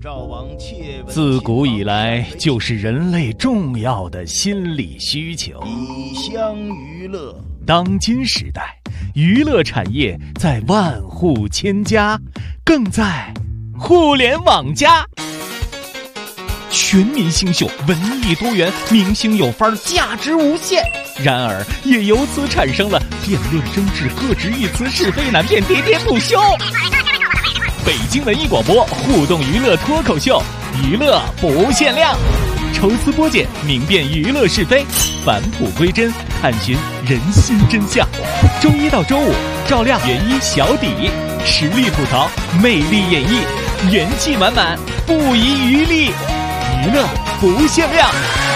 自古以来就是人类重要的心理需求。 以乡娱乐， 当今时代，娱乐产业在万户千家，更在互联网加。全民星秀，文艺多元，明星有范儿，价值无限。然而，也由此产生了辩论争执、各执一词、是非难辨、喋喋不休。北京文艺广播互动娱乐脱口秀，娱乐不限量，抽丝剥茧，明辨娱乐是非，返璞归真，探寻人心真相。周一到周五，照亮原一小底，实力吐槽，魅力演绎，元气满满，不遗余力，娱乐不限量。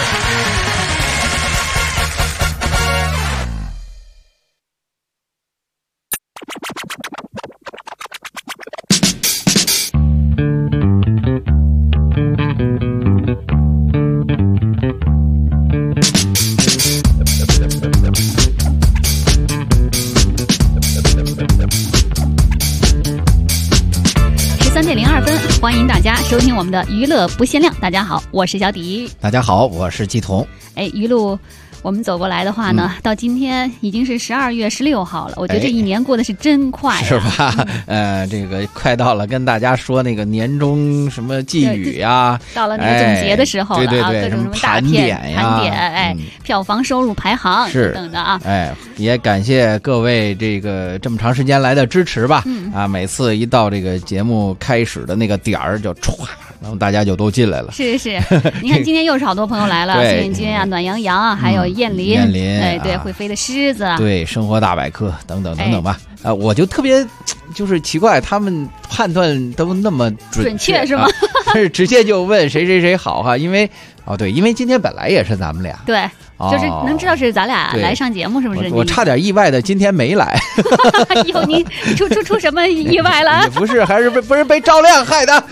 欢迎大家收听我们的娱乐不限量。大家好，我是小迪。 大家好，我是季彤。 一路我们走过来的话呢，到今天已经是12月16号了。我觉得这一年过得是真快啊， 是吧？这个快到了跟大家说那个年终什么寄语呀， 到了那个总结的时候了啊， 对， 各种什么大盘点呀，票房收入排行等等的啊。 也感谢各位这么长时间来的支持吧。每次一到这个节目开始的那个点儿就歘，然后大家就都进来了。 是，你看今天又是好多朋友来了，孙运军啊、暖洋洋啊，还有燕林，对，会飞的狮子， 对，生活大百科等等等等吧。我就特别就是奇怪，他们判断都那么准确是吗？ 是直接就问谁好哈，因为今天本来也是咱们俩， 对，就是能知道是咱俩来上节目，是不是？ 我差点意外的今天没来。 哟，你出什么意外了？ 不是，还是不是被赵亮害的？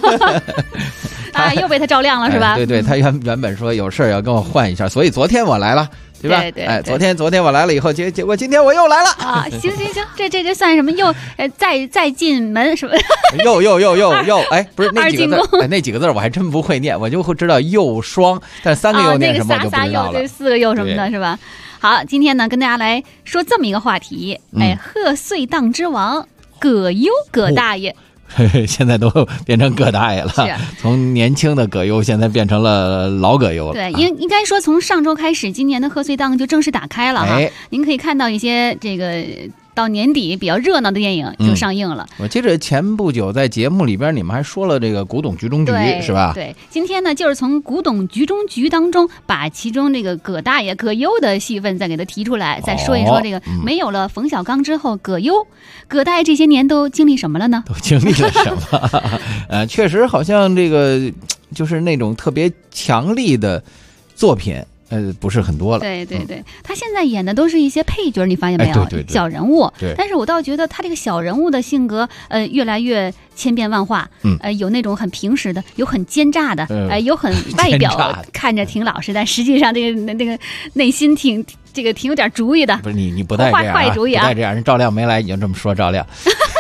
又被他照亮了是吧？ 对，他原本说有事要跟我换一下，所以昨天我来了。对吧？ 对， 昨天我来了以后，结果今天我又来了啊！行，这算什么？又再进门是吧？ 又，不是那几个字，那几个字我还真不会念，我就会知道又双，但是3个又念什么我就不知道了。 对，4个又什么的是吧？好，今天呢跟大家来说这么一个话题，贺岁档之王葛优葛大爷。 现在都变成葛大爷了，从年轻的葛优现在变成了老葛优了。 对，应该说从上周开始，今年的贺岁档就正式打开了哈。您可以看到一些这个到年底比较热闹的电影就上映了。 我记得前不久在节目里边你们还说了这个古董局中局是吧？ 对，今天呢就是从古董局中局当中把其中这个葛大爷葛优的戏份再给他提出来，再说一说这个没有了冯小刚之后葛大爷这些年都经历什么了呢？ 都经历了什么？确实好像这个就是那种特别强力的作品。不是很多了。 对，他现在演的都是一些配角，你发现没有？ 对， 小人物。 对， 但是我倒觉得他这个小人物的性格，越来越千变万化。有那种很平实的，有很奸诈的，有很外表看着挺老实，但实际上这个内心挺有点主意的。 不是你不带这样坏主意啊！ 不带这样，人赵亮没来，你就这么说赵亮。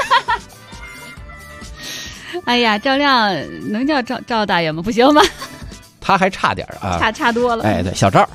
哎呀，赵亮能叫赵大爷吗？不行吧？ 他还差点啊， 差多了。 对，小赵，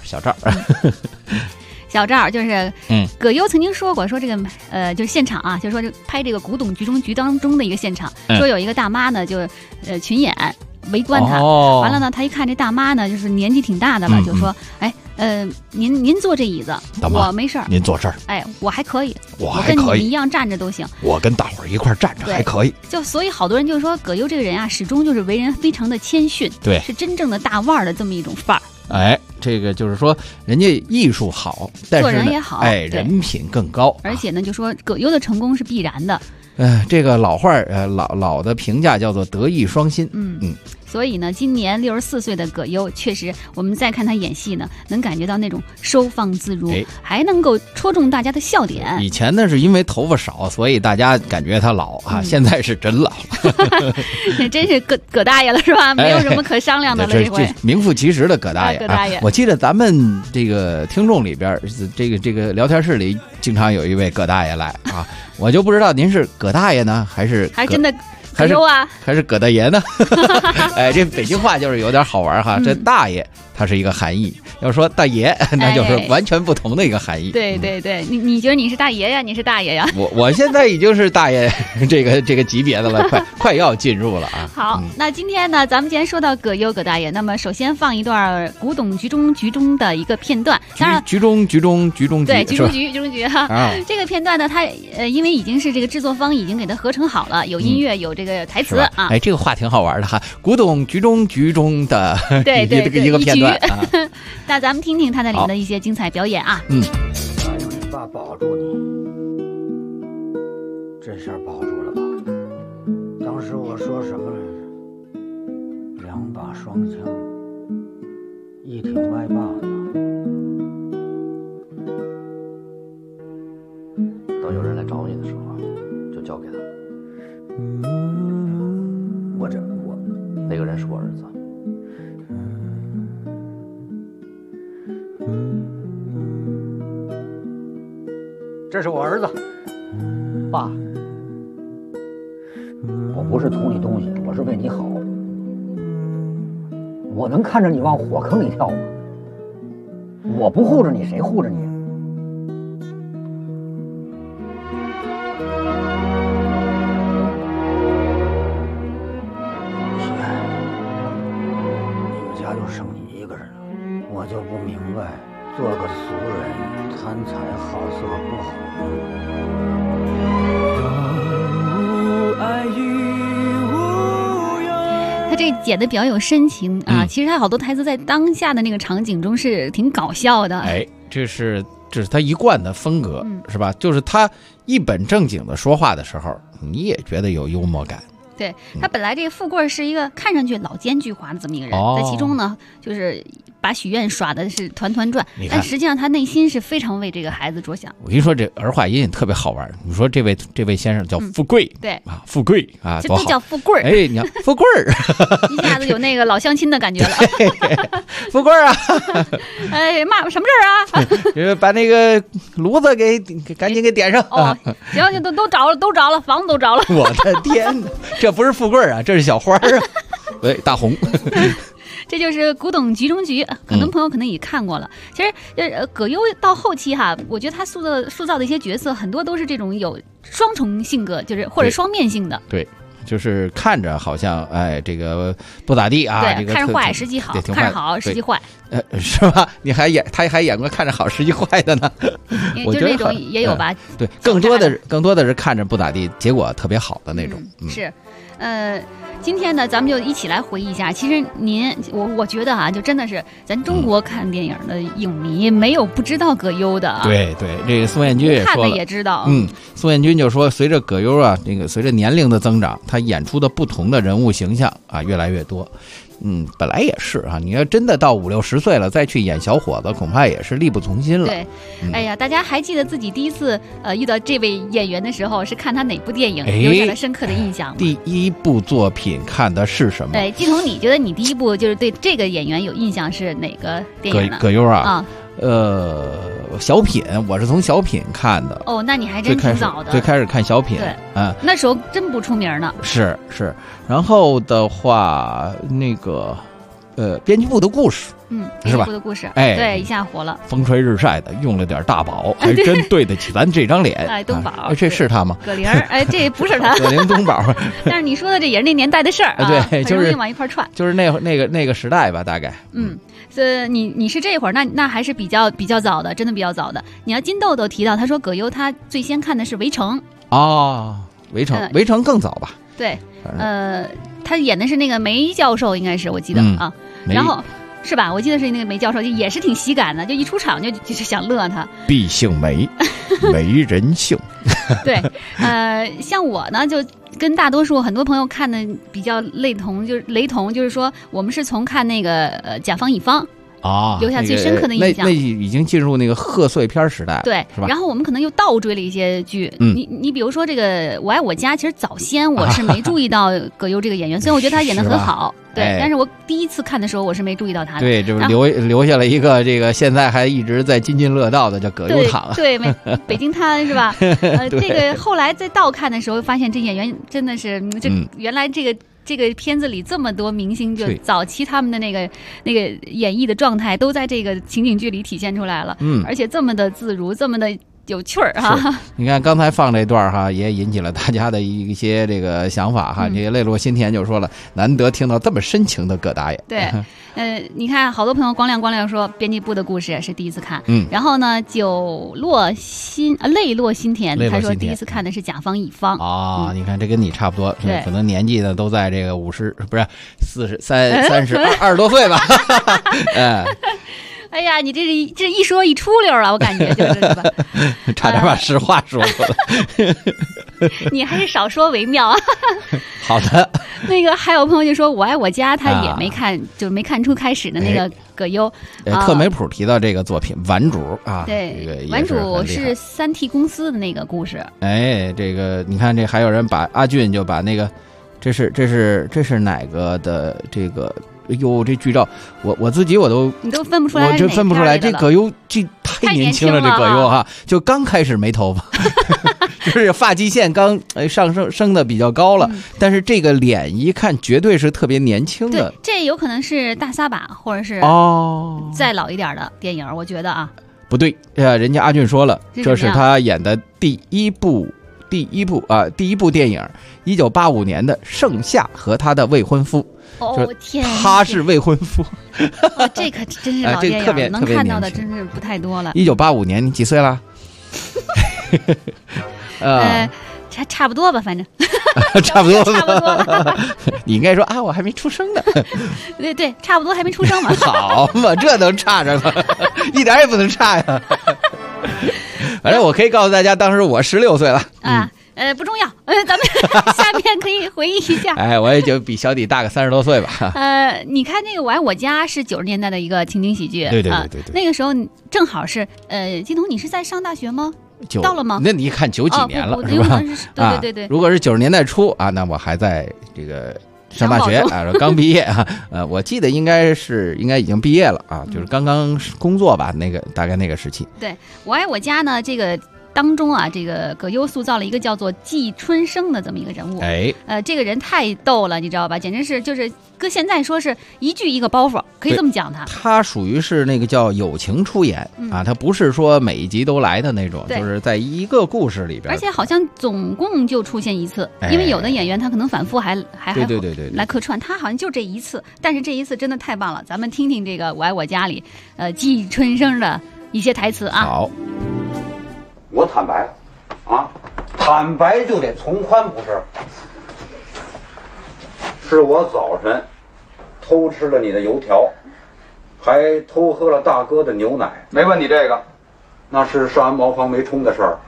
小赵就是，葛优曾经说过，说这个就是现场啊，就是说拍这个古董局中局当中的一个现场，说有一个大妈呢，就群演围观他，完了呢，他一看这大妈呢，就是年纪挺大的了，就说，您坐这椅子，我没事儿， 您坐这儿， 我还可以， 我跟你们一样站着都行， 我跟大伙儿一块站着还可以。 就所以好多人就说葛优这个人啊，始终就是为人非常的谦逊， 对， 是真正的大腕儿的这么一种范儿。 这个就是说，人家艺术好，但是做人也好， 人品更高， 而且呢，就说葛优的成功是必然的。 这个老话老的评价叫做德艺双馨。 所以呢，今年64岁的葛优，确实我们再看他演戏呢，能感觉到那种收放自如，还能够戳中大家的笑点。 以前呢是因为头发少，所以大家感觉他老啊，现在是真老了。 真是葛大爷了是吧？没有什么可商量的了，这回名副其实的葛大爷。 葛大爷， 我记得咱们这个听众里边，这个聊天室里经常有一位葛大爷来啊，我就不知道您是葛大爷呢，还是真的葛优啊， 还是葛大爷呢？哎，这北京话就是有点好玩哈。这大爷它是一个含义，要说大爷那就是完全不同的一个含义。 对对对，你觉得你是大爷呀？你是大爷呀？ 我现在已经是大爷这个级别的了，快要进入了啊。 好，那今天呢，咱们既然说到葛优葛大爷，那么首先放一段古董局中的一个片段。当然， 局中对局中局哈。这个片段呢，它因为已经是这个制作方已经给它合成好了，有音乐，有这个台词啊。 哎，这个话挺好玩的哈，古董局中的对一个片段。 那咱们听听他那里的一些精彩表演啊。 你爸保住你，这下保住了吧？当时我说什么来着？2把双枪，一挺歪把子。 等有人来找你的时候，就交给他。那个人是我儿子。 这是我儿子，爸，我不是图你东西，我是为你好。我能看着你往火坑里跳吗？我不护着你，谁护着你？姐，你们家就剩你一个人了，我就不明白，做个俗人，贪财好色不好。 他这剪的比较有深情啊，其实他好多台词在当下的那个场景中是挺搞笑的。 哎，这是他一贯的风格，是吧？就是他一本正经的说话的时候，你也觉得有幽默感。 对，他本来这个富贵是一个看上去老奸巨猾的这么一个人，在其中呢，就是把许愿耍的是团团转，但实际上他内心是非常为这个孩子着想。 我跟你说，这儿化音特别好玩。你说这位先生叫富贵， 对啊，富贵啊， 这都叫富贵。 哎，你看富贵儿， 一下子有那个老相亲的感觉了。 富贵啊， 哎妈，什么事啊？把那个炉子赶紧给点上。 哦，行，都着了，房子都着了。 我的天哪，这不是富贵啊，这是小花啊。对，大红。 这就是古董局中局，很多朋友可能也看过了。其实，葛优到后期哈，我觉得他塑造的一些角色，很多都是这种有双重性格，就是或者双面性的。 对，就是看着好像这个不咋地啊， 对， 这个看着坏实际好，看着好实际坏， 是吧？他还演过看着好实际坏的呢。我觉得那种也有吧。 对，更多的是看着不咋地，结果特别好的那种。 是，今天呢，咱们就一起来回忆一下。其实我觉得就真的是咱中国看电影的影迷没有不知道葛优的啊。 对，这个宋彦军也说了， 看的也知道。 宋彦军就说，随着葛优啊，这个随着年龄的增长，他演出的不同的人物形象啊越来越多。本来也是啊，你要真的到50、60岁了再去演小伙子，恐怕也是力不从心了。 对，哎呀，大家还记得自己第一次遇到这位演员的时候是看他哪部电影留下了深刻的印象吗？ 第一部作品看的是什么？ 对，季彤，你觉得你第一部就是对这个演员有印象是哪个电影呢？ 葛优啊。小品，我是从小品看的。 哦，那你还真挺早的。 最开始看小品， 对，那时候真不出名呢。 是，然后的话，那个编辑部的故事，是吧？编辑部的故事， 哎， 对，一下火了。 风吹日晒的，用了点大宝，还真对得起咱这张脸。 哎，东宝， 这是他吗？ 葛玲，哎，这不是他。 葛玲东宝。 但是你说的这也是那年代的事儿啊， 对，就是容易往一块串， 就是那个时代吧，大概。 你是这会儿，那还是比较早的，真的比较早的。你要金豆豆提到，他说葛优他最先看的是《围城》 哦，围城更早吧？ 对，他演的是那个梅教授，应该是我记得啊，然后是吧？我记得是那个梅教授，也是挺喜感的，就一出场就是想乐他。 必姓梅，没人姓。 对，像我呢就。跟大多数很多朋友看的比较雷同，就是说我们是从看那个甲方乙方啊， 留下最深刻的印象。 那已经进入那个贺岁片时代了， 对， 是吧？ 然后我们可能又倒追了一些剧。你比如说这个《我爱我家》，其实早先我是没注意到葛优这个演员，虽然我觉得他演得很好，对，但是我第一次看的时候我是没注意到他的。 对，就是留下了一个这个现在还一直在津津乐道的叫葛优躺。 对，北京滩是吧？这个后来在倒看的时候，发现这演员真的是，原来这个片子里这么多明星，就早期他们的那个演绎的状态，都在这个情景剧里体现出来了。而且这么的自如，这么的有趣儿哈。 你看刚才放这段哈，也引起了大家的一些这个想法哈。这个泪落心田就说了，难得听到这么深情的葛大爷。 对，你看好多朋友光亮说编辑部的故事是第一次看，然后呢泪落心田，他说第一次看的是甲方乙方啊。你看这跟你差不多， 对， 可能年纪呢都在这个50不是40、30、20多岁吧。 哎呀，你这一说一出溜了，我感觉就是吧， 差点把实话说出来。 你还是少说为妙啊。 好的。 那个还有朋友就说《我爱我家》，他也没看，就是没看出开始的那个葛优。 特梅普提到这个作品《顽主》啊， 对，顽主是3T 公司的那个故事。 哎，这个你看，这还有人把阿俊就把那个，这是哪个的这个？哎呦，这剧照，我自己你都分不出来， 我真分不出来。这葛优这太年轻了，这葛优哈，就刚开始没头发，就是发际线刚升的比较高了，但是这个脸一看绝对是特别年轻的。 对，这有可能是大撒把，或者是再老一点的电影，我觉得啊。 不对，人家阿俊说了，这是他演的第一部电影，1985年的《盛夏和他的未婚夫》。 哦天， 他是未婚夫。 这可真是老电影，能看到的真是不太多了。 1985年，你几岁了？ 差不多吧，反正差不多。你应该说啊，我还没出生呢。 对，差不多还没出生嘛。 好嘛，这能差着吗？一点也不能差呀。反正我可以告诉大家，当时我16岁了啊。不重要，咱们下面可以回忆一下。 我也就比小弟大个30多岁吧。 你看那个《我爱我家》是90年代的一个情景喜剧， 对。 那个时候正好是金童，你是在上大学吗？到了吗？ 那你看90几年了，是吧？ 对。 如果是90年代初啊，那我还在这个上大学啊，刚毕业啊。我记得应该已经毕业了啊，就是刚刚工作吧，大概那个时期。对，《 我爱我家》呢，这个当中啊，这个葛优塑造了一个叫做季春生的这么一个人物。这个人太逗了，你知道吧？简直是就是搁现在说是一句一个包袱，可以这么讲他。 他属于是那个叫友情出演啊，他不是说每一集都来的那种，就是在一个故事里边。 而且好像总共就出现一次，因为有的演员他可能反复还对来客串，他好像就这一次，但是这一次真的太棒了。咱们听听这个《我爱我家》里季春生的一些台词啊。 好。 我坦白，坦白就得从宽，不是？是我早晨偷吃了你的油条，还偷喝了大哥的牛奶。没问你这个，那是上完茅房没冲的事儿。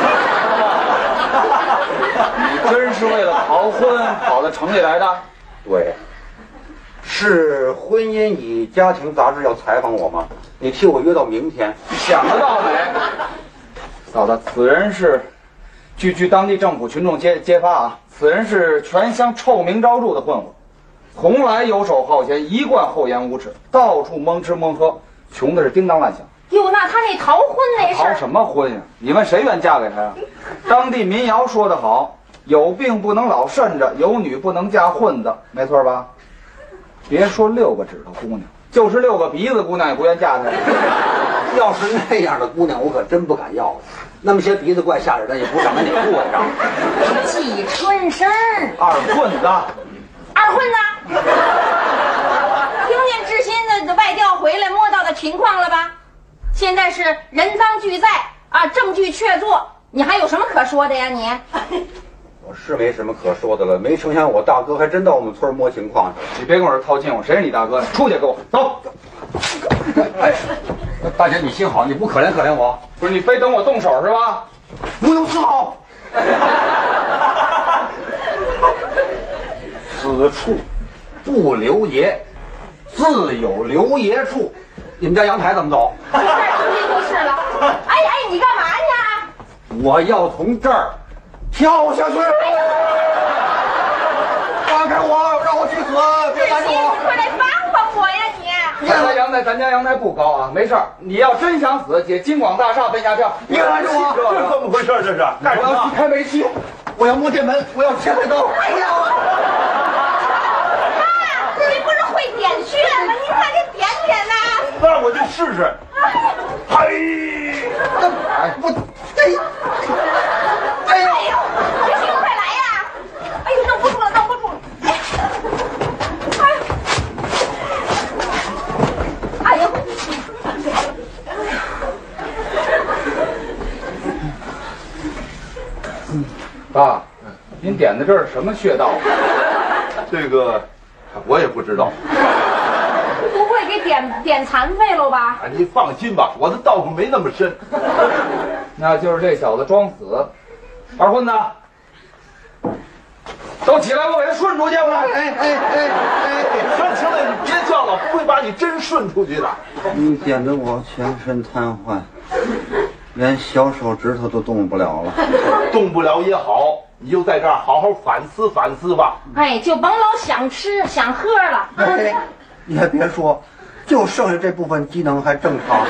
你真是为了逃婚跑到城里来的？对。是婚姻与家庭杂志要采访我吗？你替我约到明天。想得到没？嫂子，此人是，据当地政府群众揭发啊，此人是全乡臭名昭著的混混，从来游手好闲，一贯厚颜无耻，到处蒙吃蒙喝，穷的是叮当乱响。 哟，那他那逃婚那事儿？ 逃什么婚呀？你问谁愿嫁给他呀？当地民谣说得好，有病不能老肾着，有女不能嫁混子，没错吧？别说6个指头姑娘，就是6个鼻子姑娘也不愿嫁他。要是那样的姑娘，我可真不敢要。那么些鼻子怪吓人的，也不长在哪部位上。 季春生， 二混子， 听见知心的外调回来摸到的情况了吧？现在是人赃俱在啊，证据确凿，你还有什么可说的呀你？ 我是没什么可说的了，没成想我大哥还真到我们村摸情况去了。你别跟我这套近乎，谁是你大哥？出去给我走！哎，大姐，你心好，你不可怜可怜我？不是你非等我动手是吧？不用丝毫。此处不留爷， 自有留爷处。你们家阳台怎么走？ 这儿出去就是了。哎，你干嘛去？ 我要从这儿跳下去。放开我，让我去死！别拦着我！ 你快来帮帮我呀你！ 咱家阳台不高啊，没事儿。你要真想死，姐金广大厦奔下跳。别拦着我！ 这怎么回事？这是干什我要么？ 开煤气，我要摸电门，我要切菜刀。 哎呀！妈，你不是会点穴吗？你快给点点呐！ 那我就试试。嘿， 我哎呦，不行，快来呀！哎呦，弄不住了，弄不住了！哎呦！ 爸，您点的这是什么穴道？ 这个我也不知道。 不会给点残废了吧？ 啊，你放心吧，我的道行没那么深。 那就是这小子装死。二混子，都起来，我给他顺出去！ 行了，你别叫了，不会把你真顺出去的。 你点得我全身瘫痪，连小手指头都动不了了。 动不了也好，你就在这儿好好反思反思吧。 哎，就甭老想吃想喝了。 哎，你还别说，就剩下这部分机能还正常。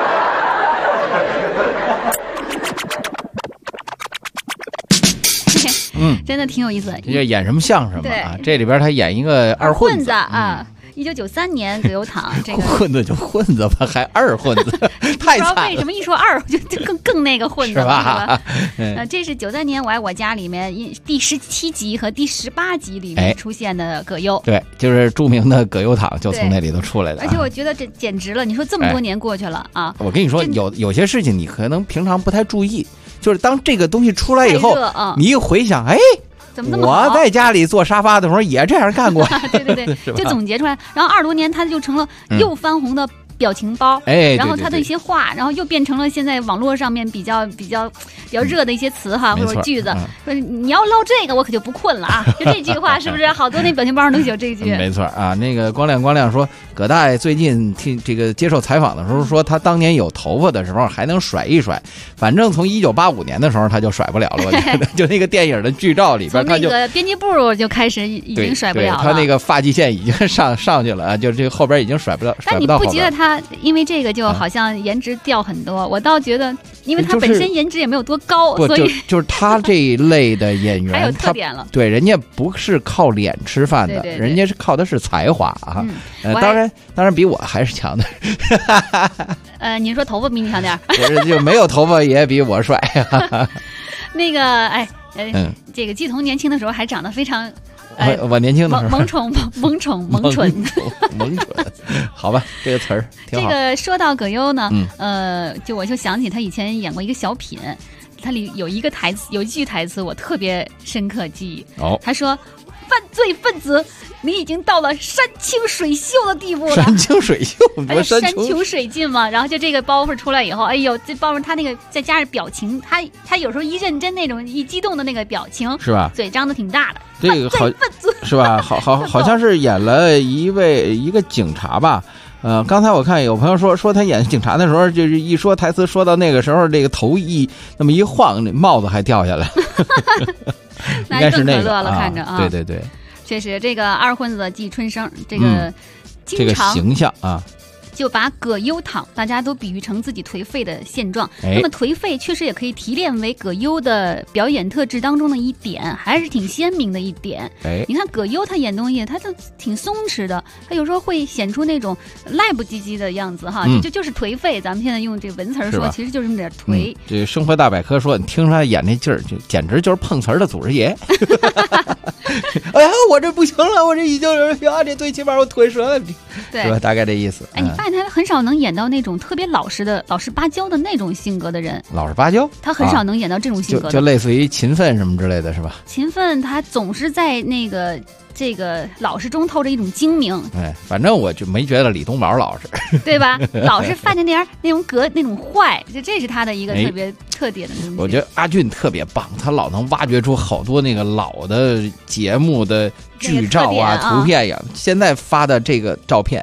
真的挺有意思的。 这演什么像什么啊？这里边他演一个二混子啊。1993年葛优躺这个混子就混子吧，还二混子，太惨了。不知道为什么一说二就更那个混子了，是吧？这是93年《我爱我家》里面第17集和第18集里面出现的葛优。 对，就是著名的葛优躺就从那里头出来的。 而且我觉得这简直了，你说这么多年过去了啊！ 我跟你说，有些事情你可能平常不太注意，就是当这个东西出来以后，你一回想，哎。 怎么这么好？ 我在家里坐沙发的时候也这样干过。 对，就总结出来。然后20多年，他就成了又翻红的表情包。然后他的一些话，然后又变成了现在网络上面比较热的一些词哈，或者句子。说你要唠这个，我可就不困了啊！就这句话是不是？好多那表情包上都有这句。 没错啊，那个光亮说，葛大爷最近听这个接受采访的时候说，他当年有头发的时候还能甩一甩，反正从1985年的时候他就甩不了了。我觉得就那个电影的剧照里边，他就那个编辑部就开始已经甩不了了。 他那个发际线已经上去了啊，就这个后边已经甩不到。 但你不觉得他因为这个就好像颜值掉很多？我倒觉得，因为他本身颜值也没有多高，所以就是他这一类的演员还有特点了。 对，人家不是靠脸吃饭的，人家是靠的是才华啊。当然比我还是强的。 你说头发比你强点就没有头发也比我帅。 那个这个季彤年轻的时候还长得非常。 我年轻的时候萌蠢， 好吧，这个词儿挺好。 这个说到葛优呢，我就想起他以前演过一个小品，他里有一句台词我特别深刻记忆。他说：“犯罪分子，你已经到了山清水秀的地步了。” 山清水秀， 山穷水尽嘛。然后就这个包袱出来以后，哎呦，这包袱他那个再加上表情，他有时候一认真那种一激动的那个表情，是吧？嘴张得挺大的。 这个好是吧？好像是演了一个警察吧。刚才我看有朋友说他演警察的时候，就是一说台词说到那个时候，这个头那么一晃，帽子还掉下来。应该是那个了，看着啊。 对， 确实这个二混子季春生这个这个形象啊。 就把葛优躺大家都比喻成自己颓废的现状，那么颓废确实也可以提炼为葛优的表演特质当中的一点，还是挺鲜明的一点。你看葛优他演东西他就挺松弛的，他有时候会显出那种赖不唧唧的样子哈，就是颓废。咱们现在用这个文词说，其实就是那么点颓。 这生活大百科说，你听他演那劲儿，就简直就是碰瓷儿的祖师爷。哎呀，我这不行了，我这已经这最起码我腿折了， 对， 是吧？大概这意思。 你发现他很少能演到那种特别老实巴交的那种性格的人。 老实巴交， 他很少能演到这种性格的， 就类似于勤奋什么之类的，是吧？ 勤奋，他总是在这个老实中透着一种精明。 反正我就没觉得李东宝老实， 对吧？老是犯的那种那种坏，这是他的一个特别特点的东西。 我觉得阿俊特别棒，他老能挖掘出好多那个老的节目的剧照啊、图片呀。现在发的这个照片，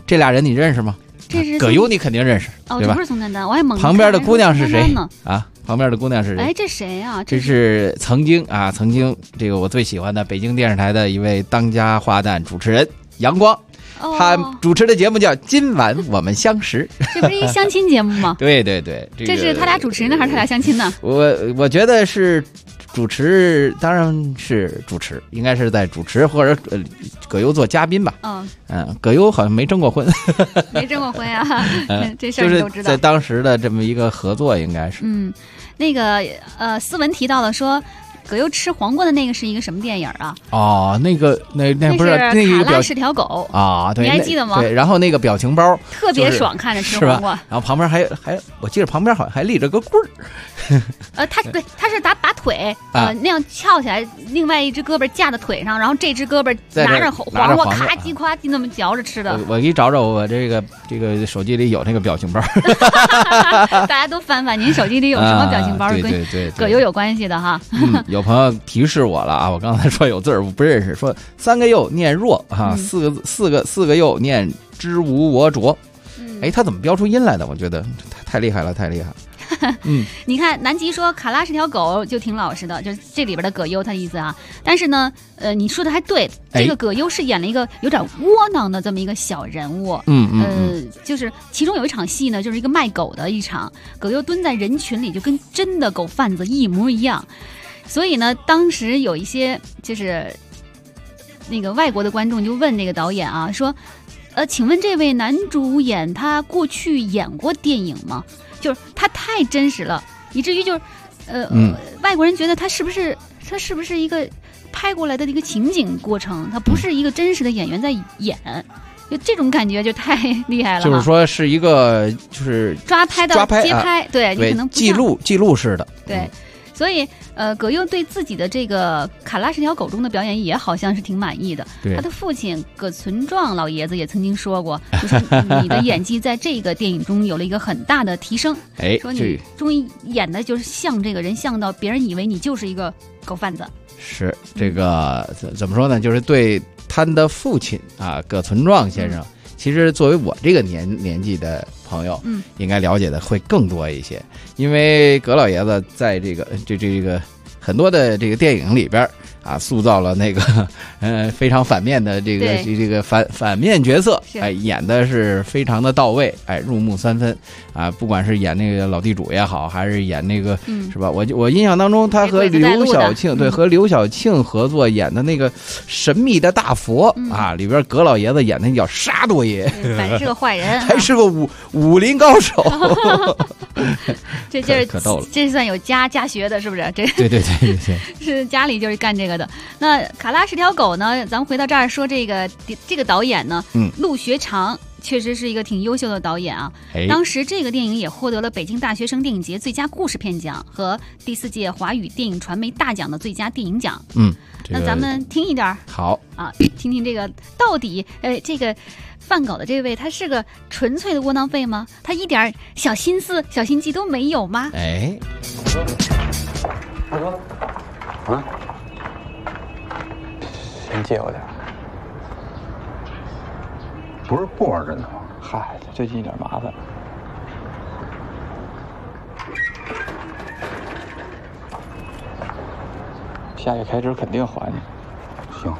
这俩人你认识吗？ 这是葛优，你肯定认识， 哦， 对吧？ 这不是宋丹丹，我还猛。 旁边的姑娘是谁呢？ 啊？旁边的姑娘是谁？ 哎，这谁啊？ 这是曾经这个我最喜欢的北京电视台的一位当家花旦主持人杨光。他主持的节目叫《今晚我们相识》， 这不是一相亲节目吗？ 对对对， 这是他俩主持呢，还是他俩相亲呢？ 我觉得是主持，当然是主持，应该是在主持或者葛优做嘉宾吧。葛优好像没征过婚， 没征过婚啊，这事儿就是你都知道。 在当时的这么一个合作，应该是。 那个斯文提到了说。葛优吃黄瓜的那个是一个什么电影啊？ 哦，那不是那个卡拉是条狗啊，对， 你还记得吗？ 对，然后那个表情包特别爽，看着吃黄瓜， 然后旁边还，我记得旁边好像还立着个棍儿。 他是打腿，那样翘起来，另外一只胳膊架在腿上，然后这只胳膊拿着黄瓜，咔叽咔叽那么嚼着吃的。 我给你找找，我这个手机里有那个表情包。 大家都翻翻，您手机里有什么表情包是跟葛优有关系的哈？ 有朋友提示我了啊，我刚才说有字儿我不认识，说3个又念若啊，四个又念知无我浊。哎，他怎么标出音来的？我觉得太厉害了，太厉害了。 你看南极说卡拉是条狗就挺老实的，就是这里边的葛优他的意思啊。但是呢，你说的还对，这个葛优是演了一个有点窝囊的这么一个小人物。就是其中有一场戏呢，就是一个卖狗的一场，葛优蹲在人群里就跟真的狗贩子一模一样。所以呢，当时有一些就是那个外国的观众就问那个导演啊，说，请问这位男主演他过去演过电影吗？就是他太真实了，以至于就是外国人觉得他是不是一个拍过来的一个情景过程，他不是一个真实的演员在演，就这种感觉就太厉害了。 就是说是一个就是抓拍的接拍，对你可能不记录式的， 对。所以，葛优对自己的这个《卡拉是条狗》中的表演也好像是挺满意的。他的父亲葛存壮老爷子也曾经说过，就说你的演技在这个电影中有了一个很大的提升。说你终于演的就是像这个人，像到别人以为你就是一个狗贩子。 是这个怎么说呢？就是对他的父亲啊，葛存壮先生。其实作为我这个年纪的朋友，应该了解的会更多一些，因为葛老爷子在这个很多的这个电影里边啊，塑造了那个非常反面的这个反面角色，哎，演的是非常的到位，哎，入木三分啊，不管是演那个老地主也好，还是演那个是吧？我印象当中，他和刘晓庆和刘晓庆合作演的那个神秘的大佛啊，里边葛老爷子演的叫沙多爷， 反正是个坏人， 还是个武林高手。 这就是可逗了， 这算有家学的，是不是？这对， 是家里就是干这个的。那卡拉是条狗呢？咱们回到这儿说这个导演呢，陆学长确实是一个挺优秀的导演啊。当时这个电影也获得了北京大学生电影节最佳故事片奖和第4届华语电影传媒大奖的最佳电影奖。那咱们听一点好啊，听听这个到底这个犯狗的这位他是个纯粹的窝囊废吗？他一点小心思小心机都没有吗？ 大哥啊，先借我点。 不是不玩真的吗？ 嗨，最近有点麻烦。下月开支肯定还你。 行。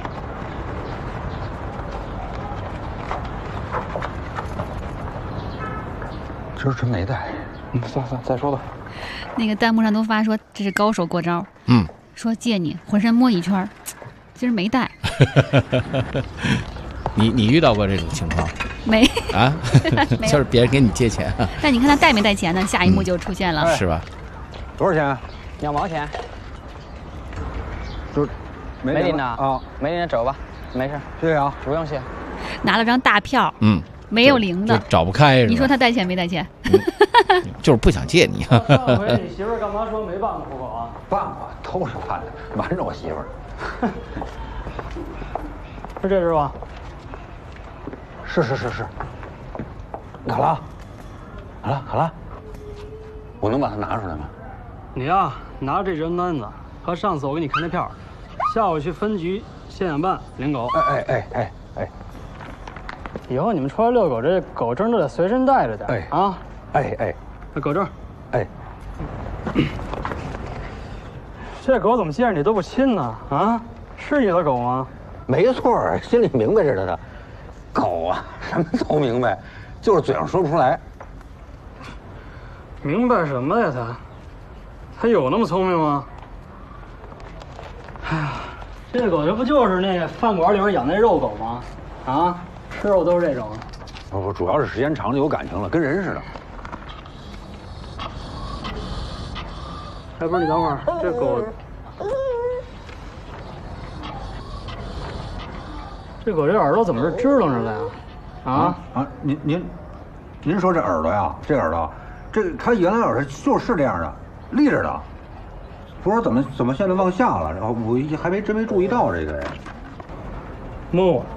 今儿真没带。 算，再说吧。 那个弹幕上都发说这是高手过招，说借你浑身摸一圈，今儿没带。 你遇到过这种情况没啊？就是别人给你借钱啊。 但你看他带没带钱呢？下一幕就出现了， 是吧？ 多少钱 ？2毛钱。 就没领的啊？没领的走吧，没事。 谢谢啊， 不用谢。 拿了张大票，没有零的， 找不开。 你说他带钱没带钱？ 就是不想借你。 上回你媳妇儿干嘛说没办过户口啊？ 办过，都是办的，瞒着我媳妇儿。 是这是吧？ 是。卡拉，我能把它拿出来吗？ 你呀，拿着这人单子和上次我给你看的票，下午去分局现养办领狗。 哎。 以后你们出来遛狗，这狗证都得随身带着点。 哎啊， 哎， 这狗证， 哎， 这狗怎么见着你都不亲呢？啊，是你的狗吗？ 没错，心里明白着的。狗啊，什么都明白，就是嘴上说不出来。 明白什么呀？它有那么聪明吗？哎呀，这狗这不就是那饭馆里边养那肉狗吗？啊，吃肉都是这种。 不，主要是时间长了有感情了，跟人似的。 哎，不是，你等会儿，这狗，这狗这耳朵怎么是支棱着的呀？啊， 您说这耳朵呀，这耳朵，这它原来耳朵就是这样的，立着的，不知道怎么现在往下了，然后我还真没注意到这个呀。 摸我。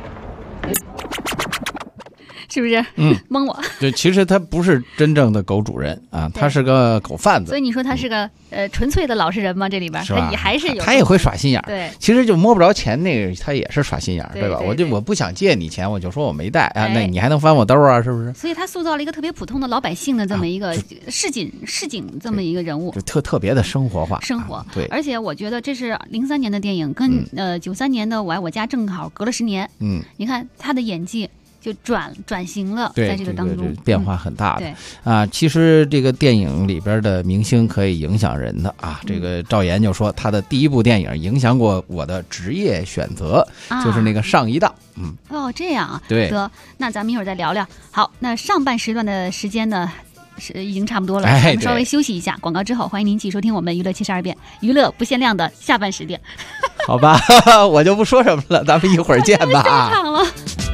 是不是？蒙我。 对，其实他不是真正的狗主人啊，他是个狗贩子。 所以你说他是个纯粹的老实人吗？这里边他也还是有， 他也会耍心眼儿。 对， 其实就摸不着钱那个，他也是耍心眼儿，对吧？ 对我不想借你钱，我就说我没带啊，那你还能翻我兜啊？是不是？ 所以他塑造了一个特别普通的老百姓的这么一个市井这么一个人物， 就特别的生活化。对， 而且我觉得这是03年的电影，跟93年的我家正好隔了10年。你看他的演技。就转型了，在这个当中对变化很大的啊。其实这个电影里边的明星可以影响人的啊。这个赵岩就说他的第一部电影影响过我的职业选择，就是那个上一档。 哦，这样啊。 对， 得，那咱们一会儿再聊聊。好，那上半时段的时间呢是已经差不多了，咱们稍微休息一下。广告之后，欢迎您继续收听我们娱乐72变，娱乐不限量的下半时段。 好吧，我就不说什么了，咱们一会儿见吧。 太长了。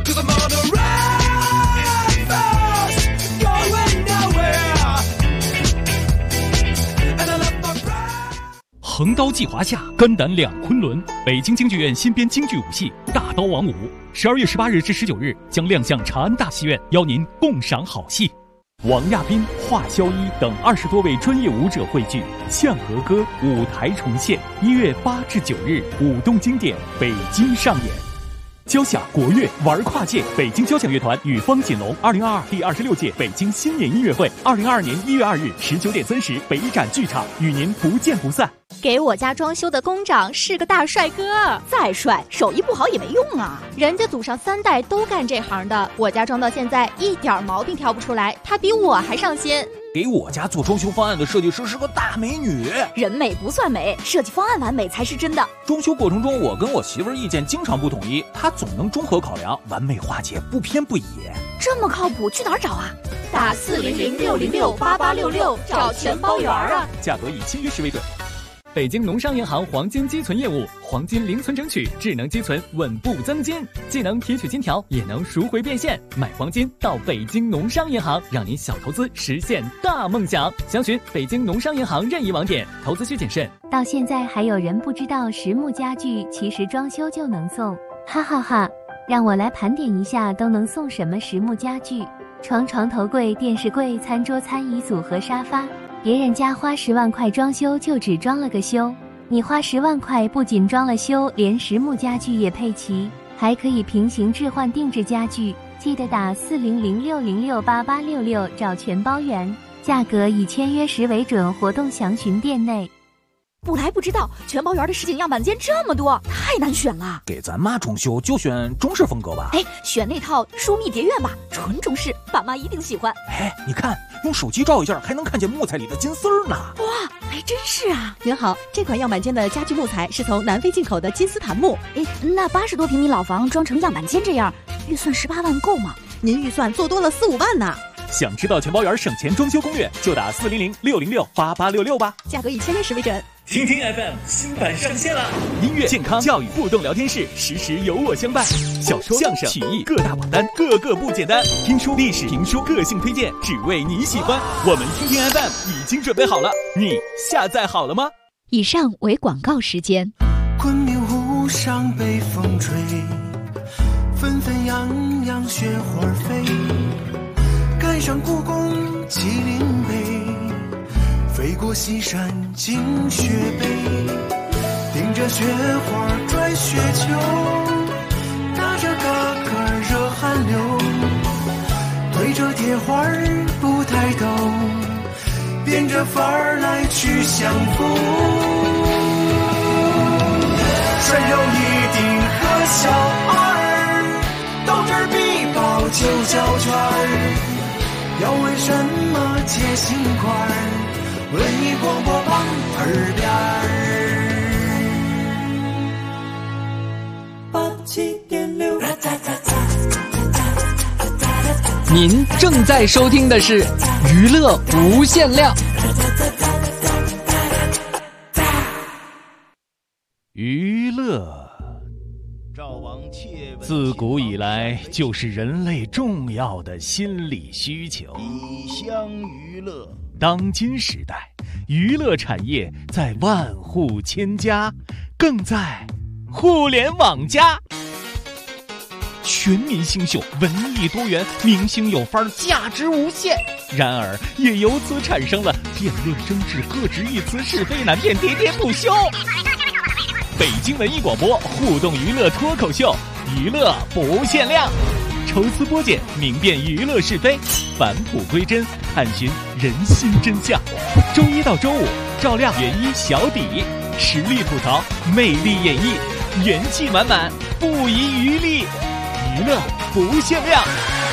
横刀继华夏，肝胆两昆仑。北京京剧院新编京剧武戏《大刀王五》，12月18日至19日将亮相长安大戏院，邀您共赏好戏。王亚斌、华萧一等20多位专业舞者汇聚，相和歌舞台重现。1月8至9日，舞动经典，北京上演。交响国乐玩跨界，北京交响乐团与方锦龙2022第26届北京新年音乐会，22年1月2日19点30北展剧场，与您不见不散。 给我家装修的工长是个大帅哥，再帅手艺不好也没用啊，人家祖上3代都干这行的，我家装到现在一点毛病挑不出来，他比我还上心。 给我家做装修方案的设计师是个大美女， 人美不算美，设计方案完美才是真的。 装修过程中，我跟我媳妇儿意见经常不统一，她总能综合考量，完美化解，不偏不倚。 这么靠谱，去哪儿找啊？打400-606-8866，找全包圆啊！ 价格以签约时为准。北京农商银行黄金积存业务，黄金零存整取，智能积存，稳步增金，既能提取金条，也能赎回变现。买黄金到北京农商银行，让您小投资实现大梦想。详询北京农商银行任意网点，投资需谨慎。 到现在还有人不知道实木家具其实装修就能送，哈哈哈！让我来盘点一下都能送什么实木家具：床、床头柜、电视柜、餐桌、餐椅组和沙发。别人家花10万块装修就只装了个修，你花10万块不仅装了修，连实木家具也配齐，还可以平行置换定制家具。记得打400-606-8866找全包圆，价格以签约时为准，活动详询店内。 不来不知道，全包圆的实景样板间这么多，太难选了。 给咱妈装修就选中式风格吧。 选那套疏密蝶院吧，纯中式，爸妈一定喜欢。 你看，用手机照一下，还能看见木材里的金丝儿呢。 哇，还真是啊！ 您好，这款样板间的家具木材是从南非进口的金丝檀木。 那80多平米老房装成样板间这样，预算18万够吗？ 您预算做多了4-5万呢。 想知道全包圆省钱装修攻略，就打400-606-8866吧。 价格以签约时为准。 听听 FM 新版上线了，音乐、健康、教育、互动聊天室，时时有我相伴。小说、相声、曲艺各大榜单，个个不简单。听书、历史、评书，个性推荐，只为你喜欢。我们听听 FM 已经准备好了，你下载好了吗？ 以上为广告时间。 昆明湖上北风吹，纷纷扬扬雪花飞，赶上故宫麒麟碑，飞过西山惊雪碑，顶着雪花拽雪球，打着嘎嘎热汗流， 着铁环不抬头，变着法儿来去相逢。拴上一顶和小二，斗智必报就交圈儿。要问什么解心块儿？文艺广播榜耳边儿。87.6。 您正在收听的是娱乐无限量。 娱乐自古以来就是人类重要的心理需求。 以香娱乐， 当今时代，娱乐产业在万户千家，更在互联网加。全民星秀，文艺多元，明星有范儿，价值无限。然而，也由此产生了辩论争执、各执一词、是非难辨、喋喋不休。北京文艺广播互动娱乐脱口秀，娱乐不限量，抽丝剥茧，明辨娱乐是非，返璞归真，探寻人心真相。周一到周五，照亮原一小底，实力吐槽，魅力演绎，元气满满，不遗余力。娱乐不限量。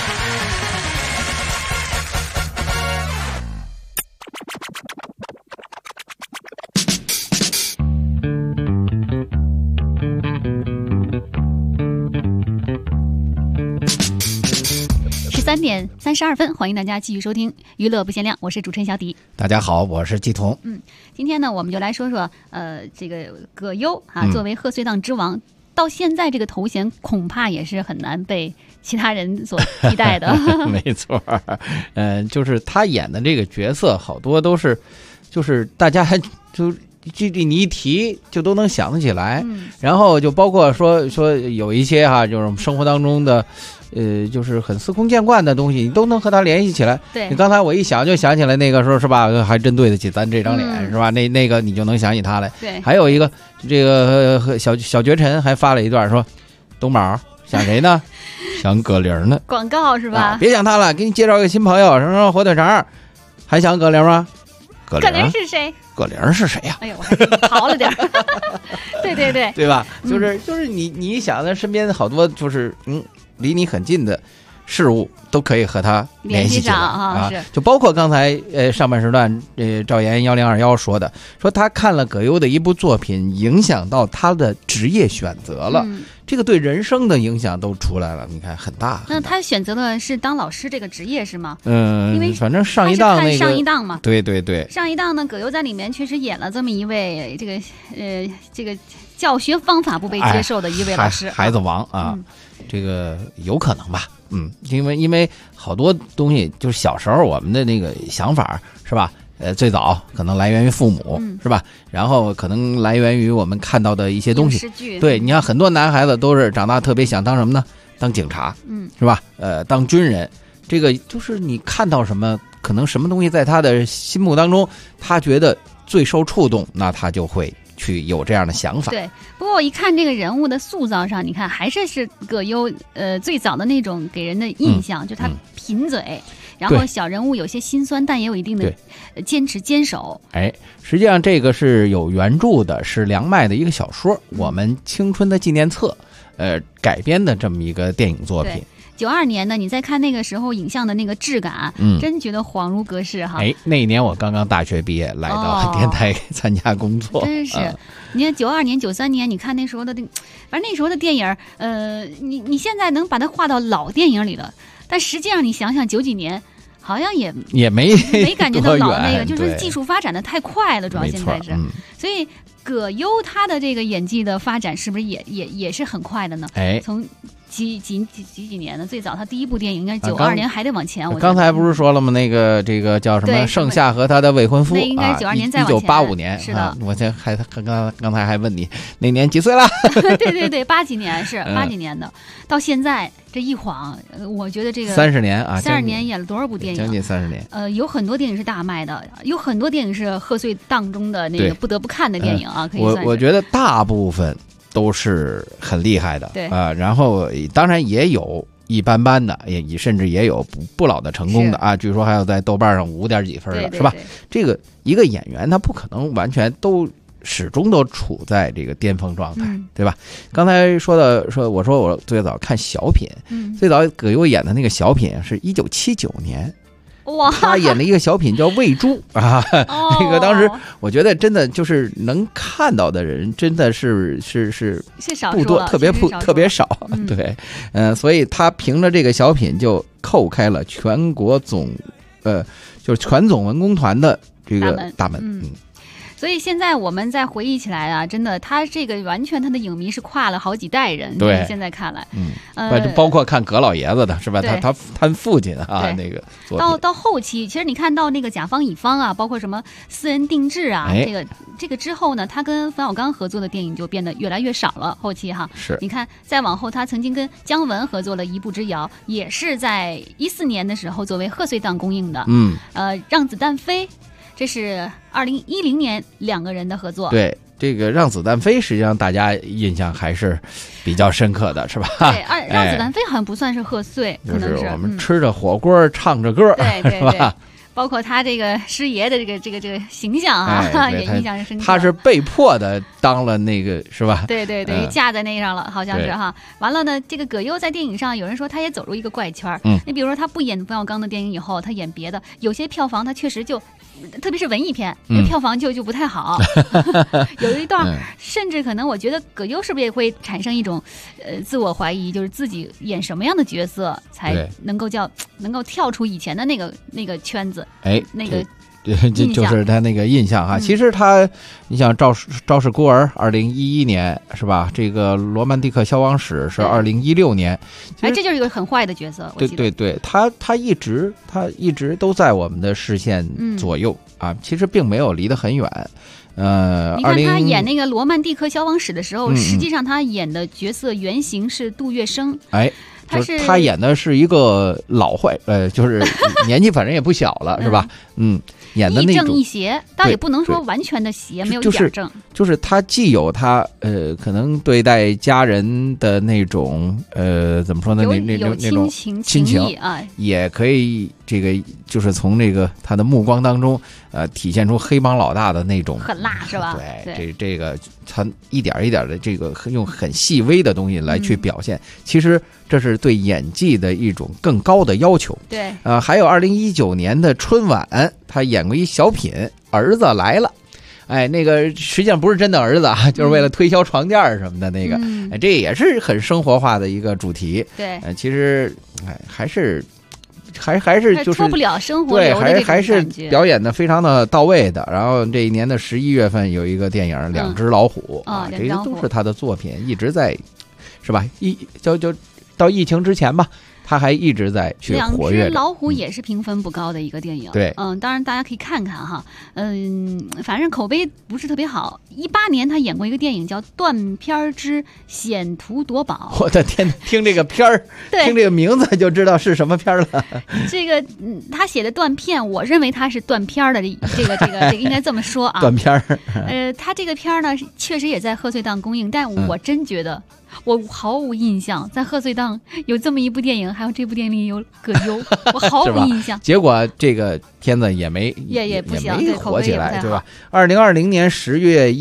13点32分，欢迎大家继续收听娱乐不限量，我是主持人小迪。 大家好，我是季彤。 今天呢，我们就来说说这个葛优啊，作为贺岁档之王。到现在这个头衔恐怕也是很难被其他人所替代的。 没错，就是他演的这个角色好多都是，就是大家还就你一提就都能想得起来。然后就包括说有一些哈，就是生活当中的。就是很司空见惯的东西，你都能和他联系起来。 对， 你刚才我一想就想起来那个时候是吧？还真对得起咱这张脸、是吧？那个你就能想起他来。 对， 还有一个这个小绝尘还发了一段说，东宝想谁呢？想葛玲呢。 广告是吧？ 别想他了，给你介绍个新朋友，什么火腿肠，还想葛玲吗？葛玲是谁？ 葛玲是谁呀？ 哎呦，我还逃了点对对对， 对吧？就是你想的身边好多就是离你很近的事物都可以和他联系起来啊，就包括刚才上半时段赵岩1021说他看了葛优的一部作品，影响到他的职业选择了，这个对人生的影响都出来了，你看很大。 那他选择的是当老师这个职业是吗？ 因为反正上一档那个上一档嘛， 对对对， 上一档呢，葛优在里面确实演了这么一位这个教学方法不被接受的一位老师， 孩子王啊。这个有可能吧，因为好多东西就是小时候我们的那个想法是吧？最早可能来源于父母，是吧？然后可能来源于我们看到的一些东西。对，你看很多男孩子都是长大特别想当什么呢？当警察，是吧？当军人，这个就是你看到什么，可能什么东西在他的心目当中，他觉得最受触动，那他就会去有这样的想法。 对，不过我一看这个人物的塑造上，你看还是葛优最早的那种给人的印象，就他贫嘴，然后小人物有些心酸，但也有一定的坚持坚守。 实际上这个是有原著的，是梁麦的一个小说《我们青春的纪念册》改编的这么一个电影作品。 92年呢，你再看那个时候影像的那个质感，真觉得恍如隔世哈。 那一年我刚刚大学毕业，来到电台参加工作， 真是。你看92年、93年，你看那时候的反正那时候的电影，你现在能把它划到老电影里了，但实际上你想想90几年，好像也没感觉到老那个，就是技术发展的太快了，主要现在是，所以葛优他的这个演技的发展是不是也是很快的呢？从几年呢？最早他第一部电影应该是92年，还得往前。我刚才不是说了吗？这个叫什么？盛夏和他的未婚夫， 那应该92年再往前。 1985年是的。 我刚才还问你那年几岁了？ 对，80几年是80几年的，到现在这一晃，我觉得这个 30年啊 ，30年演了多少部电影？ 将近30年。 有很多电影是大卖的，有很多电影是贺岁档中的那个不得不看的电影啊，可以算是。 我觉得大部分都是很厉害的， 对然后当然也有一般般的，甚至也有不老的成功的啊。据说还有在豆瓣上5点几分的，是吧？这个一个演员他不可能完全都始终都处在这个巅峰状态，对吧？刚才我说我最早看小品，最早葛优演的那个小品是1979年。 哇！ 他演了一个小品叫《喂猪》啊，那个当时我觉得真的就是能看到的人真的是不多，特别少，对，所以他凭着这个小品就叩开了全国就是全总文工团的这个大门。 所以现在我们再回忆起来啊，真的，他这个完全他的影迷是跨了好几代人。 对， 现在看来， 包括看葛老爷子的是吧？他父亲啊，那个到后期，其实你看到那个甲方乙方啊，包括什么私人定制啊，这个之后呢，他跟冯小刚合作的电影就变得越来越少了。后期哈， 是你看再往后，他曾经跟姜文合作了《一步之遥》，也是在14年的时候作为贺岁档公映的。让子弹飞。这是2010年2个人的合作。 对，这个让子弹飞，实际上大家印象还是比较深刻的，是吧？ 对，让子弹飞好像不算是贺岁，可能是我们吃着火锅，唱着歌， 对，包括他这个师爷的这个形象啊，也印象是深刻。 他是被迫的当了那个，是吧？ 对，架在那上了，好像是哈。完了呢，这个葛优在电影上，有人说他也走入一个怪圈。你比如说他不演冯小刚的电影以后，他演别的，有些票房他确实就。特别是文艺片，票房就不太好。有一段，甚至可能我觉得葛优是不是也会产生一种自我怀疑，就是自己演什么样的角色才能够跳出以前的那个圈子，那个。 就是他那个印象哈，其实你想赵氏孤儿2011年是吧？这个罗曼蒂克消亡史是2016年， 这就是一个很坏的角色。 对，他一直都在我们的视线左右啊，其实并没有离得很远。 你看他演那个罗曼蒂克消亡史的时候，实际上他演的角色原型是杜月笙。 他演的是一个老坏，就是年纪反正也不小了，是吧？演的那种亦正亦邪，倒也不能说完全的邪，没有一点正。 就是他既有他可能对待家人的那种怎么说呢？那种亲情啊， 也可以这个就是从那个他的目光当中体现出黑帮老大的那种很辣，是吧？ 对，这个他一点一点的这个用很细微的东西来去表现，其实这是对演技的一种更高的要求。 对， 还有2019年的春晚，他演过一小品《儿子来了》。那个实际上不是真的儿子啊，就是为了推销床垫什么的那个，这也是很生活化的一个主题。 对， 其实还是就是脱不了生活对， 流的还是表演的非常的到位的。然后这一年的11月份有一个电影《两只老虎》这些都是他的作品，一直在是吧？就到疫情之前吧。他还一直在去活跃。 两只老虎也是评分不高的一个电影。 对， 当然大家可以看看哈，反正口碑不是特别好。18年他演过一个电影叫《断片之险途夺宝》。 我的天，听这个片儿，听这个名字就知道是什么片了。 这个他写的断片，我认为他是断片的这个应该这么说啊。 断片他这个片呢确实也在贺岁档公映，但我真觉得。我毫无印象，在贺岁档有这么一部电影，还有这部电影里有葛优，我毫无印象。 结果这个片子也没不行， 火起来，对吧？2020年10月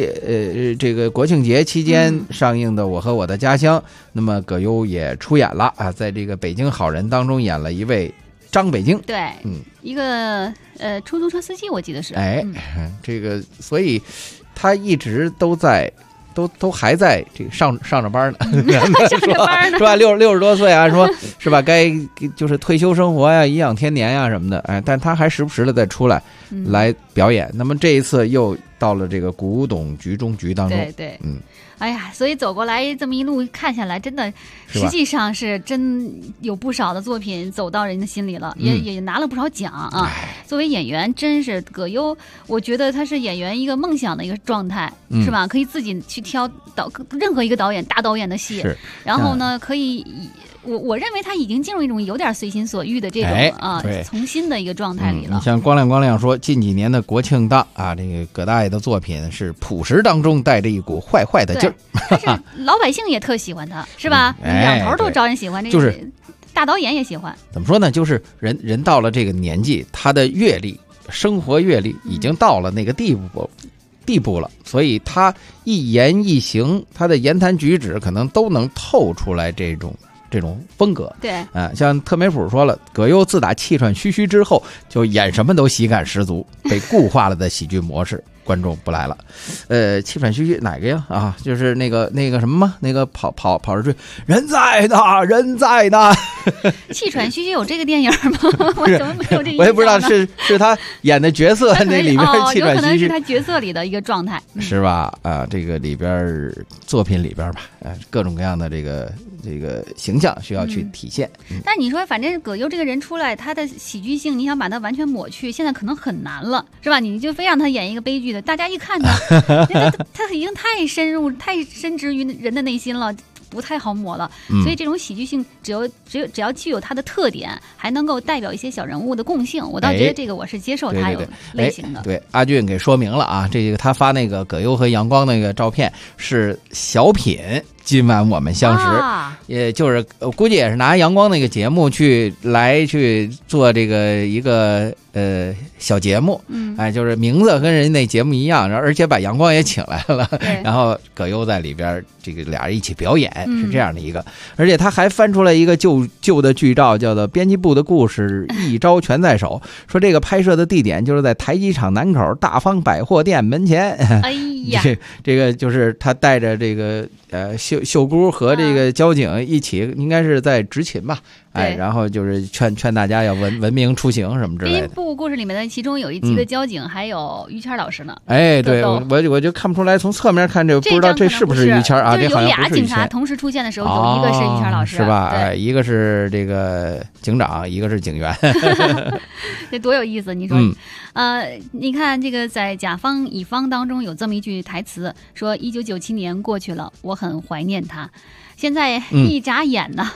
1，这个国庆节期间上映的《我和我的家乡》，那么葛优也出演了啊，在这个北京好人当中演了一位张北京， 对，一个出租车司机，我记得是。 这个所以他一直都在。都还在这个上着班呢， 上着班呢， 是吧？60多岁啊，说是吧？该就是退休生活呀，颐养天年呀什么的，但他还时不时的再出来来表演。那么这一次又到了这个古董局中局当中， 对，哎呀，所以走过来这么一路看下来，真的，实际上是真有不少的作品走到人的心里了，也拿了不少奖啊。作为演员，真是葛优，我觉得他是演员一个梦想的一个状态，是吧？可以自己去挑任何一个大导演的戏，然后呢，可以。我认为他已经进入一种有点随心所欲的这种从新的一个状态里了。 像光亮说，近几年的国庆档啊，这个葛大爷的作品是朴实当中带着一股坏的劲儿， 但是老百姓也特喜欢他，是吧？两头都招人喜欢。 就是大导演也喜欢。 怎么说呢？就是人到了这个年纪，他的阅历、生活阅历已经到了那个地步了，所以他一言一行，他的言谈举止可能都能透出来这种风格。 对， 像特美普说了，葛优自打气喘吁吁之后，就演什么都喜感十足，被固化了的喜剧模式。观众不来了，气喘吁吁哪个呀？啊，就是那个什么吗？那个跑着追，人在呢，人在呢。 气喘吁吁有这个电影吗？我怎么没有这印象呢？ 我也不知道是他演的角色那里边气喘吁吁， 有可能是他角色里的一个状态， 是吧？这个里边作品里边吧，各种各样的这个形象需要去体现。 但你说，反正葛优这个人出来，他的喜剧性，你想把他完全抹去，现在可能很难了，是吧？你就非让他演一个悲剧。大家一看他已经太深植于人的内心了，不太好抹了。所以这种喜剧性只要具有它的特点，还能够代表一些小人物的共性，我倒觉得这个我是接受它有类型的。 对，阿俊给说明了啊，这个他发那个葛优和阳光那个照片是小品。今晚我们相识，也就是估计也是拿阳光那个节目去做这个一个小节目，就是名字跟人家那节目一样，而且把阳光也请来了，然后葛优在里边这个俩人一起表演，是这样的一个，而且他还翻出来一个旧的剧照，叫做《编辑部的故事》，一招全在手，说这个拍摄的地点就是在台机场南口大方百货店门前。 哎呀， 这个就是他带着这个秀姑和这个交警一起，应该是在执勤吧，然后就是劝大家要文明出行什么之类的。 编辑部故事里面的其中有一集的交警还有于谦老师呢。 对，我就看不出来，从侧面看不知道这是不是于谦啊？ 就是有俩警察同时出现的时候，有一个是于谦老师， 是吧？一个是这个警长，一个是警员， 这多有意思！你说，你看这个在甲方乙方当中有这么一句台词，说1997年过去了，我很怀念他。现在一眨眼呢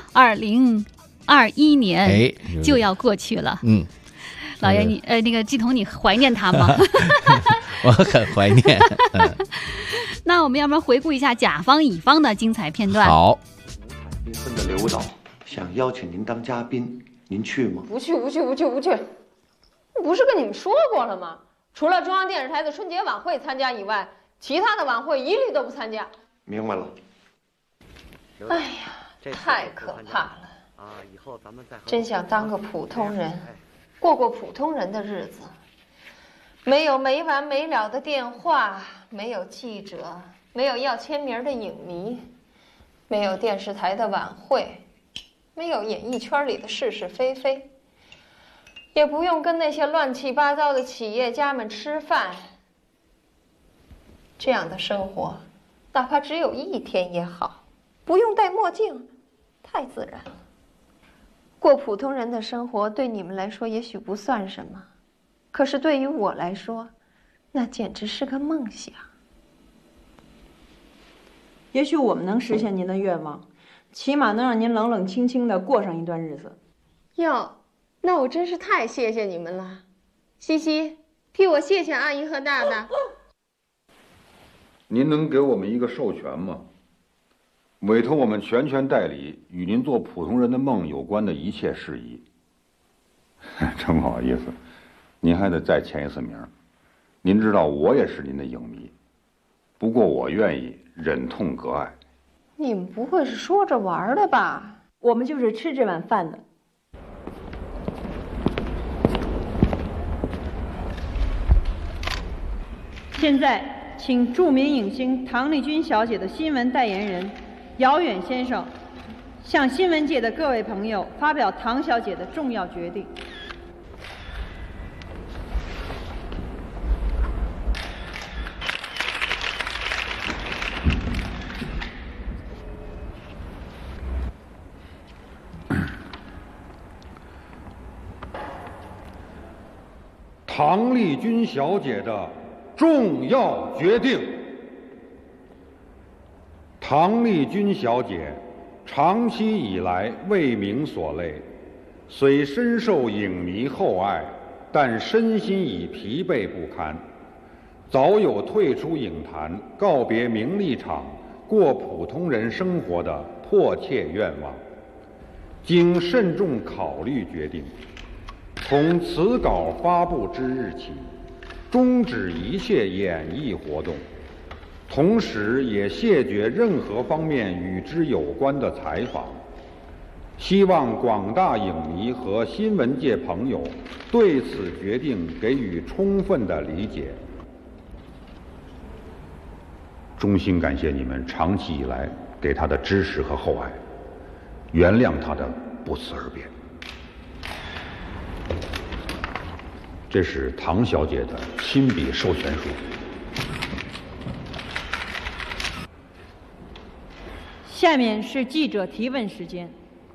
，2021年就要过去了。老爷你那个季彤，你怀念他吗？ 我很怀念。 那我们要不然回顾一下甲方乙方的精彩片段。 好。 缤纷的刘导想邀请您当嘉宾，您去吗？ 不去。不是跟你们说过了吗？除了中央电视台的春节晚会参加以外，其他的晚会一律都不参加。 明白了。 哎呀，太可怕了！ 以后咱们再真想当个普通人，过普通人的日子，没有没完没了的电话，没有记者，没有要签名的影迷，没有电视台的晚会，没有演艺圈里的是是非非，也不用跟那些乱七八糟的企业家们吃饭。这样的生活，哪怕只有1天也好，不用戴墨镜，太自然了。过普通人的生活对你们来说也许不算什么，可是对于我来说，那简直是个梦想。 也许我们能实现您的愿望，起码能让您冷冷清清的过上一段日子。 哟，那我真是太谢谢你们了。西西，替我谢谢阿姨和大大。 您能给我们一个授权吗？委托我们全权代理与您做普通人的梦有关的一切事宜。真不好意思，您还得再签一次名。您知道我也是您的影迷，不过我愿意忍痛割爱。 你们不会是说着玩的吧？ 我们就是吃这碗饭的。现在，请著名影星唐丽君小姐的新闻代言人姚远先生向新闻界的各位朋友发表唐小姐的重要决定。 唐丽君小姐的重要决定。唐丽君小姐长期以来为民所累，虽深受影迷厚爱，但身心已疲惫不堪，早有退出影坛、告别名利场、过普通人生活的迫切愿望。 经慎重考虑决定，从此稿发布之日起，终止一切演艺活动，同时也谢绝任何方面与之有关的采访。希望广大影迷和新闻界朋友对此决定给予充分的理解。衷心感谢你们长期以来给他的支持和厚爱，原谅他的不辞而别。这是唐小姐的亲笔授权书。 下面是记者提问时间。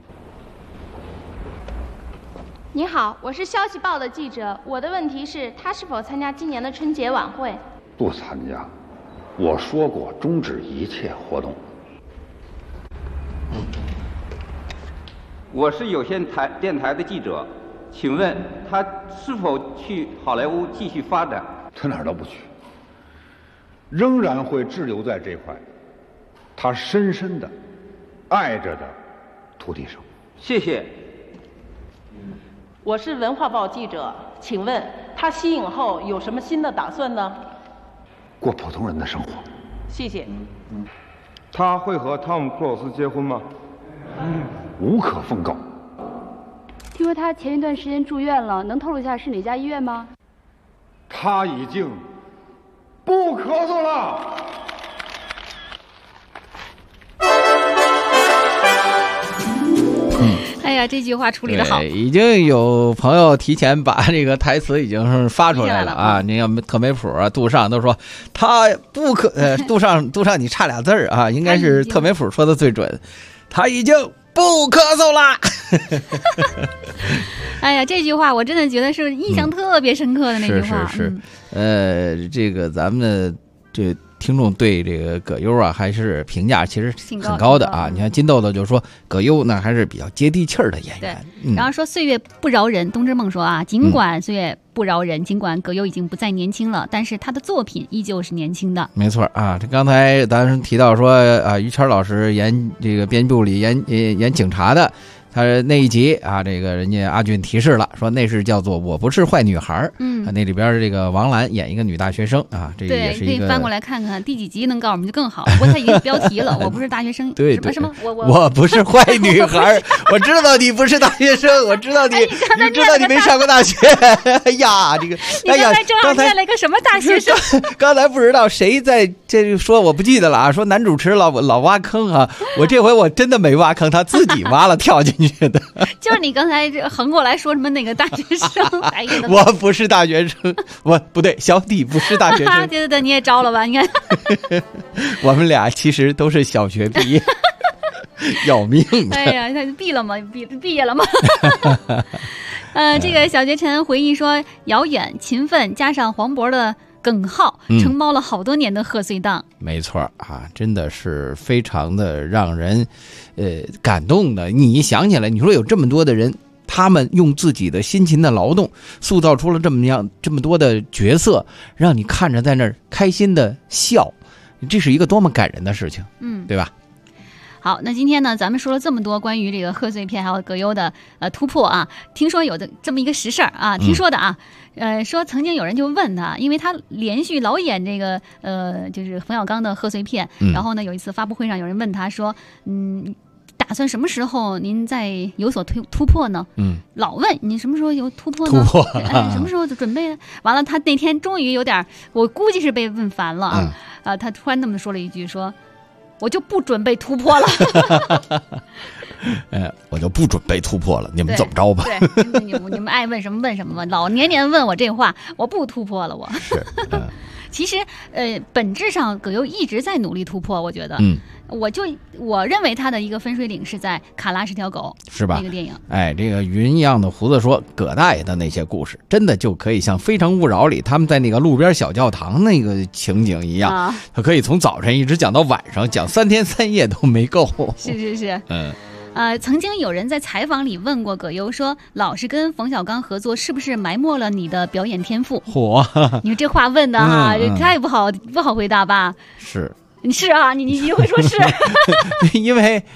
你好，我是消息报的记者。我的问题是，他是否参加今年的春节晚会？ 不参加。我说过终止一切活动。 我是有线电台的记者，请问他是否去好莱坞继续发展？ 他哪儿都不去，仍然会滞留在这块他深深的爱着的土地上。 谢谢。 我是文化报记者，请问他息影后有什么新的打算呢？ 过普通人的生活。 谢谢。 他会和汤姆·克鲁斯结婚吗？ 无可奉告。 听说他前一段时间住院了，能透露一下是哪家医院吗？ 他已经不咳嗽了。 哎呀，这句话处理得好。 已经有朋友提前把这个台词已经是发出来了啊！你看特梅普啊、杜尚都说他不可杜尚你差俩字儿啊，应该是特梅普说的最准，他已经不咳嗽啦。 哎呀，这句话我真的觉得是印象特别深刻的那句话。 是，这个咱们的这听众对这个葛优啊还是评价其实很高的啊。你看金豆豆就说葛优呢还是比较接地气儿的演员。 对，然后说岁月不饶人，东之梦说啊，尽管岁月不饶人，尽管葛优已经不再年轻了，但是他的作品依旧是年轻的。 没错啊，这刚才咱提到说啊，于谦老师演这个编辑部里演警察的。他那一集啊，这个人家阿俊提示了，说那是叫做《我不是坏女孩》。那里边这个王兰演一个女大学生啊，这也是一个。 对，可以翻过来看看第几集能告诉我们就更好。不过他已经标题了，我不是大学生。 对， 什么我不是坏女孩。我知道你不是大学生，我知道你知道你没上过大学。哎呀，这个哎呀，刚才念了一个什么大学生？ 刚才不知道谁在这说，我不记得了啊。说男主持老挖坑啊，我这回我真的没挖坑，他自己挖了跳进去。 就是你刚才横过来说什么那个大学生，哎呀， 我不是大学生，我不对，小弟不是大学生。 对，你也招了吧？你看， 我们俩其实都是小学毕业，要命的。 哎呀，他毕了吗？毕业了吗？这个小学晨回忆说，遥远、勤奋，加上黄渤的耿浩，承包了好多年的贺岁档。 没错啊，真的是非常的让人感动的。你一想起来，你说有这么多的人，他们用自己的辛勤的劳动塑造出了这么多的角色，让你看着在那儿开心的笑，这是一个多么感人的事情，对吧？ 好，那今天呢，咱们说了这么多关于这个贺岁片还有葛优的突破啊。听说有的这么一个实事儿啊，听说的啊，说曾经有人就问他，因为他连续老演这个就是冯小刚的贺岁片，然后呢有一次发布会上有人问他说，打算什么时候您再有所突破呢？老问你什么时候有突破呢？什么时候就准备呢？完了，他那天终于有点，我估计是被问烦了啊，他突然那么说了一句说。我就不准备突破了。 我就不准备突破了，你们怎么着吧？ 对，你们爱问什么问什么吧，老年问我这话，我不突破了，我。 是。 其实，本质上葛优一直在努力突破，我觉得。我认为他的一个分水岭是在《卡拉是条狗》， 是吧？ 那个电影。 这个云一样的胡子说，葛大爷的那些故事，真的就可以像《非诚勿扰》里他们在那个路边小教堂那个情景一样，他可以从早晨一直讲到晚上，讲3天3夜都没够。 是。曾经有人在采访里问过葛优说，老是跟冯小刚合作，是不是埋没了你的表演天赋？你说这话问的哈，这太不好回答吧？ 是。 你是啊，你会说是。 因为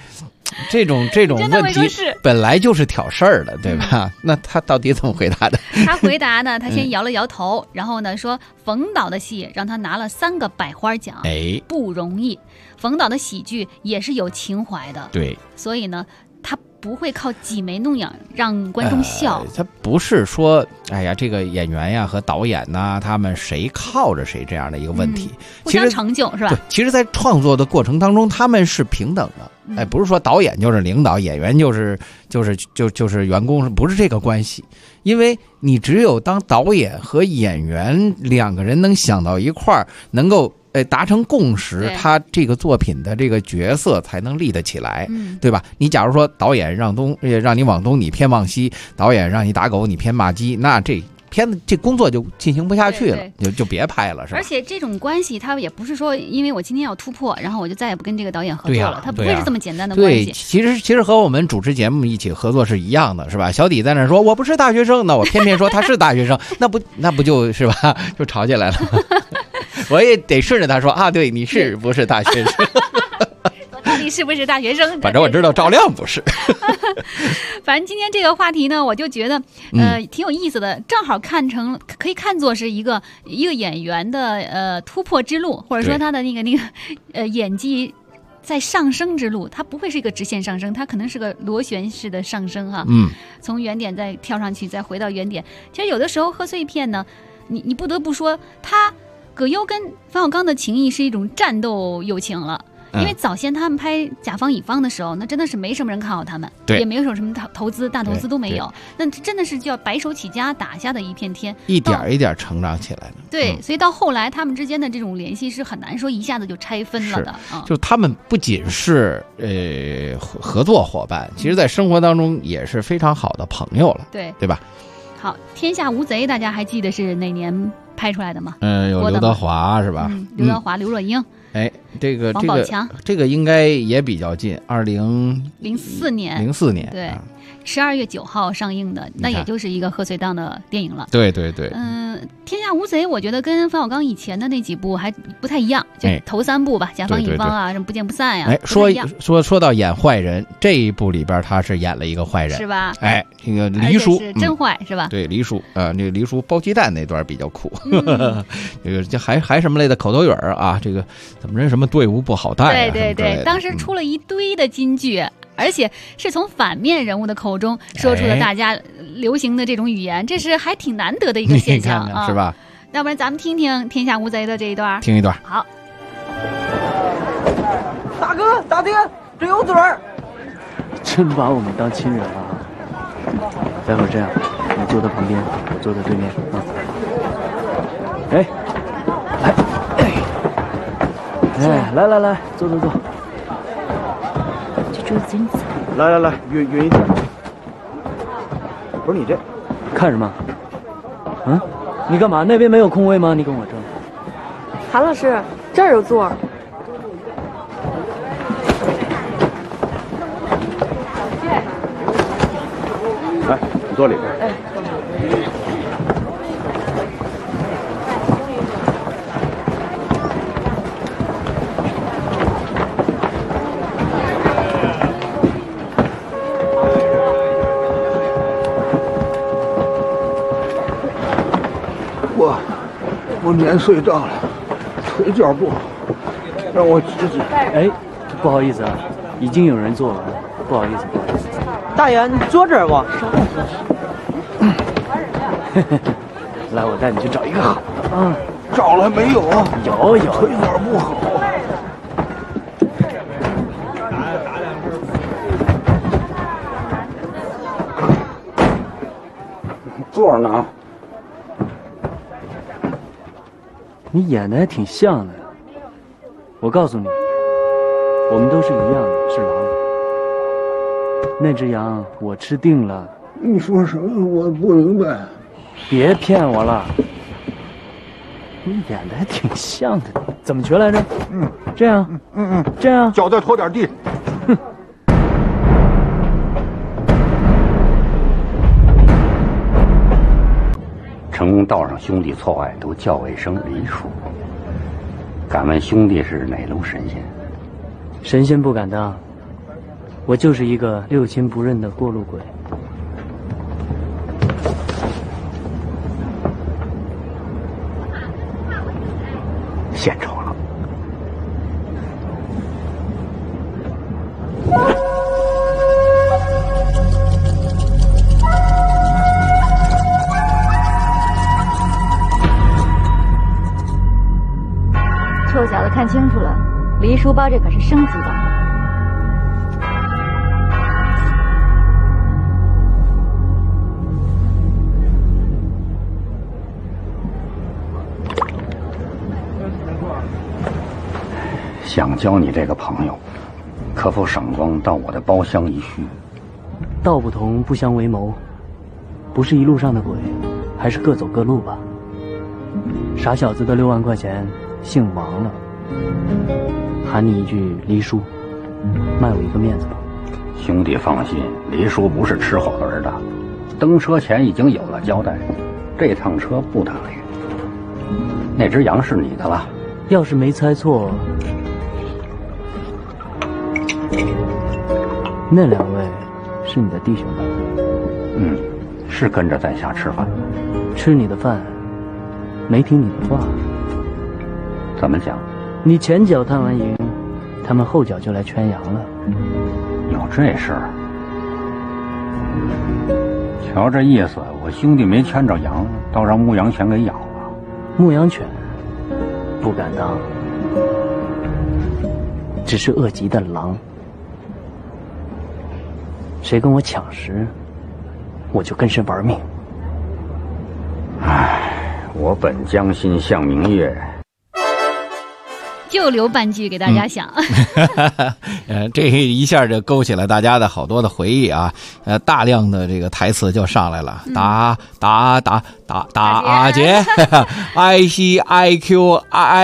这种问题本来就是挑事儿的，对吧？那他到底怎么回答的？ 他回答呢，他先摇了摇头，然后呢说冯导的戏让他拿了3个百花奖，不容易。冯导的喜剧也是有情怀的， 对， 所以呢，他不会靠挤眉弄眼让观众笑。 他不是说，哎呀，这个演员呀和导演呐，他们谁靠着谁这样的一个问题， 互相成就是吧？ 对，其实，在创作的过程当中，他们是平等的。哎，不是说导演就是领导，演员就是员工，不是这个关系。因为你只有当导演和演员2个人能想到一块儿，能够达成共识，他这个作品的这个角色才能立得起来，对吧？你假如说导演让你往东，你偏往西；导演让你打狗，你偏骂鸡，那这片子这工作就进行不下去了，就别拍了，是吧？ 而且这种关系，他也不是说因为我今天要突破，然后我就再也不跟这个导演合作了，他不会是这么简单的关系。 对，其实和我们主持节目一起合作是一样的，是吧？小底在那说我不是大学生，那我偏偏说他是大学生，那不就是吧？就吵起来了。我也得顺着他说啊，对，你是不是大学生？ 到底是不是大学生？ 反正我知道赵亮不是。 反正今天这个话题呢，我就觉得挺有意思的，正好可以看作是一个演员的突破之路，或者说他的那个演技在上升之路，它不会是一个直线上升，它可能是个螺旋式的上升哈。从原点再跳上去，再回到原点。其实有的时候贺岁片呢，你不得不说，葛优跟冯小刚的情谊是一种战斗友情了。因为早先他们拍甲方乙方的时候，那真的是没什么人看好他们，也没有什么大投资都没有，那真的是就要白手起家打下的一片天， 一点一点成长起来的。 对，所以到后来他们之间的这种联系是很难说一下子就拆分了的。 就他们不仅是合作伙伴，其实在生活当中也是非常好的朋友了，对吧？ 好，《天下无贼》大家还记得是哪年拍出来的吗？ 有刘德华是吧？ 刘德华、刘若英。 哎， 王宝强， 这个应该也比较近 ，2004年 ，04年， 对，12月9号上映的，那也就是一个贺岁档的电影了。 对， 天下无贼，我觉得跟冯小刚以前的那几部还不太一样，就头3部吧，甲方乙方啊，什么不见不散呀。 哎，说到演坏人，这一部里边他是演了一个坏人， 是吧？ 哎，这个黎叔是真坏，是吧？ 对，黎叔那个黎叔包鸡蛋那段比较酷，这个这还什么类的口头语啊？这个怎么人什么队伍不好带？ 对，当时出了一堆的金句。而且是从反面人物的口中说出了大家流行的这种语言，这是还挺难得的一个现象啊， 是吧？ 要不然咱们听听《天下无贼》的这一段， 听一段。 好， 大哥大爹，这有嘴儿， 真把我们当亲人了。待会儿这样，你坐在旁边，我坐在对面啊。来，坐。 这桌子真惨。来，匀一点。不是你这， 看什么？你干嘛？那边没有空位吗？你跟我争。 韩老师，这儿有座。 来，你坐里边。 我年岁大了，腿脚不好，让我指指。 哎，不好意思啊，已经有人做了，不好意思。 大爷，你坐这儿吧。 来，我带你去找一个好的。 找了没有啊？ 有， 腿脚不好。座呢？ 你演的还挺像的。我告诉你，我们都是一样的，是狼。那只羊我吃定了。 你说什么？我不明白。 别骗我了。你演的还挺像的，怎么学来着？这样。这样。 脚再拖点地。 哼。 城公道上兄弟错爱，都叫我一声黎叔。敢问兄弟是哪路神仙？ 神仙不敢当， 我就是一个六亲不认的过路鬼。 献丑了。 臭小子，看清楚了，黎书包这可是升级版。 想交你这个朋友，可否赏光到我的包厢一叙？ 道不同不相为谋，不是一路上的鬼，还是各走各路吧。傻小子的6万块钱，姓王了，喊你一句黎叔，卖我一个面子吧。 兄弟放心，黎叔不是吃好人的，登车前已经有了交代，这趟车不打雷。那只羊是你的了， 要是没猜错，那2位是你的弟兄吧？ 嗯，是跟着在下吃饭， 吃你的饭，没听你的话。 怎么讲？ 你前脚探完营，他们后脚就来圈羊了。 有这事儿？瞧这意思，我兄弟没牵着羊，倒让牧羊犬给咬了。 牧羊犬不敢当，只是恶极的狼。谁跟我抢食，我就跟谁玩命。 唉，我本将心向明月， 就留半句给大家想。 这一下就勾起了大家的好多的回忆啊！大量的这个台词就上来了，打劫，IC IQ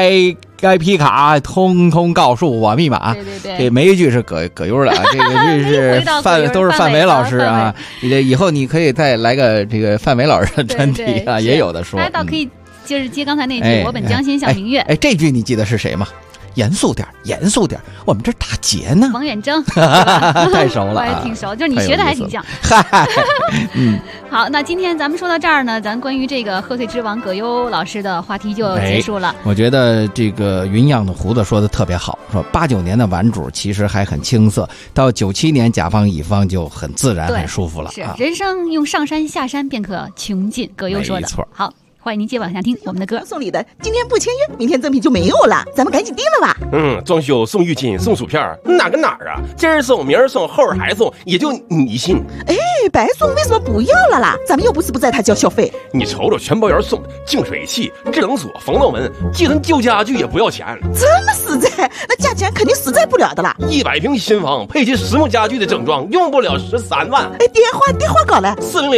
IP 卡通通告诉我密码。 对， 这没一句是葛优的啊，这个句是都是范伟老师啊。以后你可以再来个这个范伟老师的专题啊，也有的说。 大家倒可以就是接刚才那句，我本将心向明月。 这句你记得是谁吗？严肃点，我们这打劫呢。 王远征， 太熟了， 我还挺熟，就是你学的还挺像。好，那今天咱们说到这儿呢，咱关于这个贺岁之王葛优老师的话题就结束了。 我觉得这个云样的胡子说的特别好，说89年的顽主其实还很青涩，到97年甲方乙方就很自然很舒服了。 是人生用上山下山便可穷尽，葛优说的。 没错。 好。欢迎您接往下听我们的歌。 送礼的，今天不签约，明天赠品就没有了，咱们赶紧定了吧。 装修送浴巾送薯片，哪跟哪儿啊？今儿送明儿送后儿还送，也就你信。 哎，白送为什么不要了啦？咱们又不是不在他交小费。 你瞅瞅全包员送的净水器、制冷锁、防盗门，寄存旧家具也不要钱。 这么实在，那价钱肯定实在不了的啦。 100平新房配齐实木家具的整装，用不了13万。 哎，电话搞来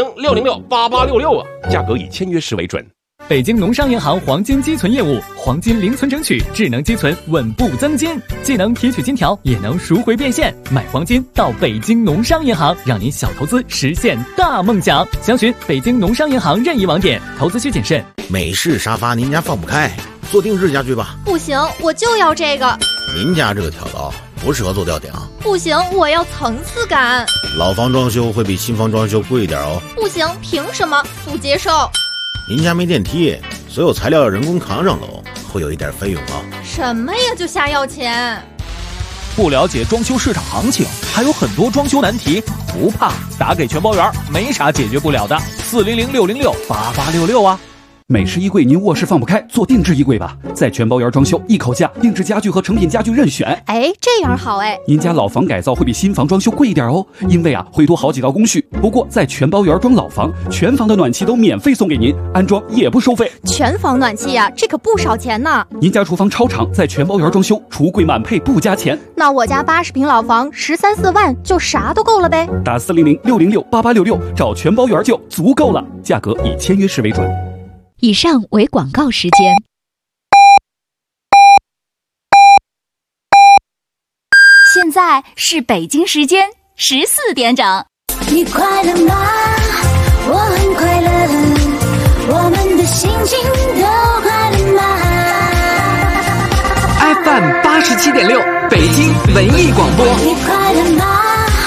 400-606-8866啊，价格以签约时为准。 北京农商银行黄金积存业务，黄金零存整取，智能积存，稳步增金，既能提取金条，也能赎回变现。买黄金到北京农商银行，让您小投资实现大梦想。详询北京农商银行任意网点，投资需谨慎。 美式沙发您家放不开，做定制家具吧。 不行，我就要这个。 您家这个挑高不适合做吊顶。 不行，我要层次感。 老房装修会比新房装修贵一点哦。 不行，凭什么？不接受。 您家没电梯，所有材料要人工扛上楼，会有一点费用啊。 什么呀，就瞎要钱？ 不了解装修市场行情，还有很多装修难题，不怕，打给全包员，没啥解决不了的。400-606-8866啊。 美式衣柜您卧室放不开，做定制衣柜吧，在全包员装修，一口价，定制家具和成品家具任选。 哎，这样好哎。 您家老房改造会比新房装修贵一点哦，因为会多好几道工序。不过在全包员装老房，全房的暖气都免费送给您，安装也不收费。 全房暖气啊，这可不少钱呢。 您家厨房超长，在全包员装修，橱柜满配不加钱。 那我家80平老房13-14万就啥都够了呗。 打400-606-8866找全包员就足够了，价格以签约时为准。 以上为广告时间。 现在是北京时间14点整。 你快乐吗？我很快乐，我们的心情都快乐吗 ？FM87.6，北京文艺广播。 你快乐吗？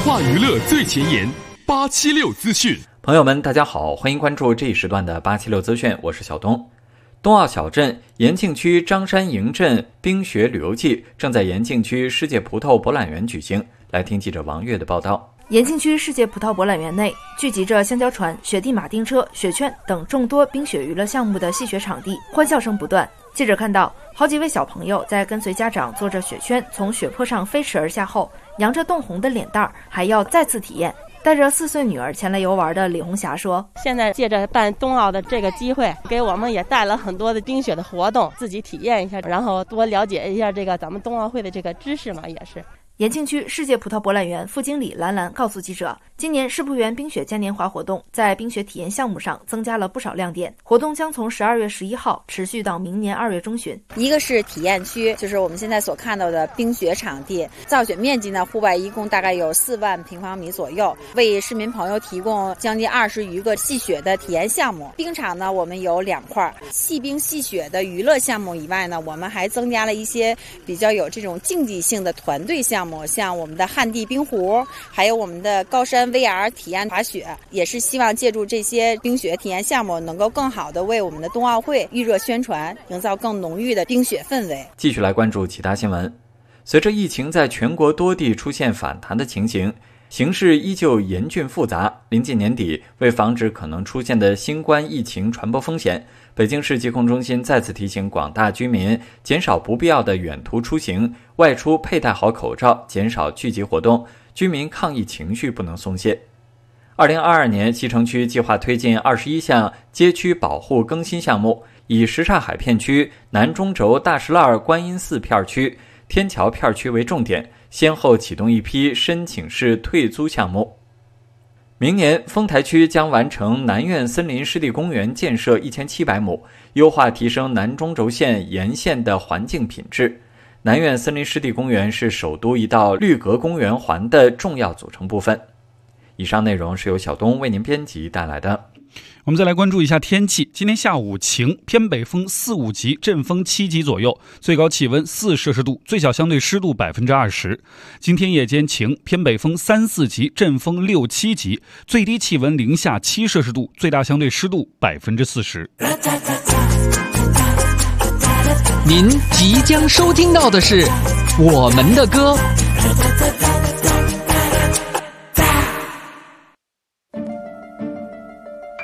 化娱乐最前沿，876资讯。 朋友们，大家好，欢迎关注这一时段的876资讯，我是小东。冬奥小镇延庆区张山营镇冰雪旅游季正在延庆区世界葡萄博览园举行。来听记者王悦的报道。 延庆区世界葡萄博览园内聚集着香蕉船、雪地马丁车、雪圈等众多冰雪娱乐项目的戏雪场地，欢笑声不断。记者看到好几位小朋友在跟随家长坐着雪圈从雪坡上飞驰而下后，扬着冻红的脸蛋儿，还要再次体验。带着4岁女儿前来游玩的李红霞说：“ 现在借着办冬奥的这个机会，给我们也带了很多的冰雪的活动，自己体验一下，然后多了解一下这个咱们冬奥会的这个知识嘛，也是。” 延庆区世界葡萄博览园副经理兰兰告诉记者，今年世葡园冰雪嘉年华活动在冰雪体验项目上增加了不少亮点，活动将从12月11号持续到明年2月中旬。 一个是体验区，就是我们现在所看到的冰雪场地，造雪面积呢，户外一共大概有4万平方米左右，为市民朋友提供将近20余个戏雪的体验项目。冰场呢，我们有2块，戏冰戏雪的娱乐项目以外呢，我们还增加了一些比较有这种竞技性的团队项目，像我们的旱地冰壶，还有我们的高山 VR 体验滑雪，也是希望借助这些冰雪体验项目，能够更好的为我们的冬奥会预热宣传，营造更浓郁的冰雪氛围。 继续来关注其他新闻。随着疫情在全国多地出现反弹的情形，形势依旧严峻复杂。临近年底，为防止可能出现的新冠疫情传播风险，北京市疾控中心再次提醒广大居民减少不必要的远途出行，外出佩戴好口罩，减少聚集活动，居民抗疫情绪不能松懈。2022年，西城区计划推进21项街区保护更新项目，以什刹海片区、南中轴大石栏观音寺片区、天桥片区为重点，先后启动一批申请式退租项目。明年，丰台区将完成南苑森林湿地公园建设1700亩，优化提升南中轴线沿线的环境品质。南苑森林湿地公园是首都一道绿革公园环的重要组成部分。以上内容是由小东为您编辑带来的。 我们再来关注一下天气。今天下午晴，偏北风4、5级，阵风7级左右，最高气温4摄氏度，最小相对湿度20%。今天夜间晴，偏北风3、4级，阵风6、7级，最低气温零下7摄氏度，最大相对湿度40%。 您即将收听到的是我们的歌。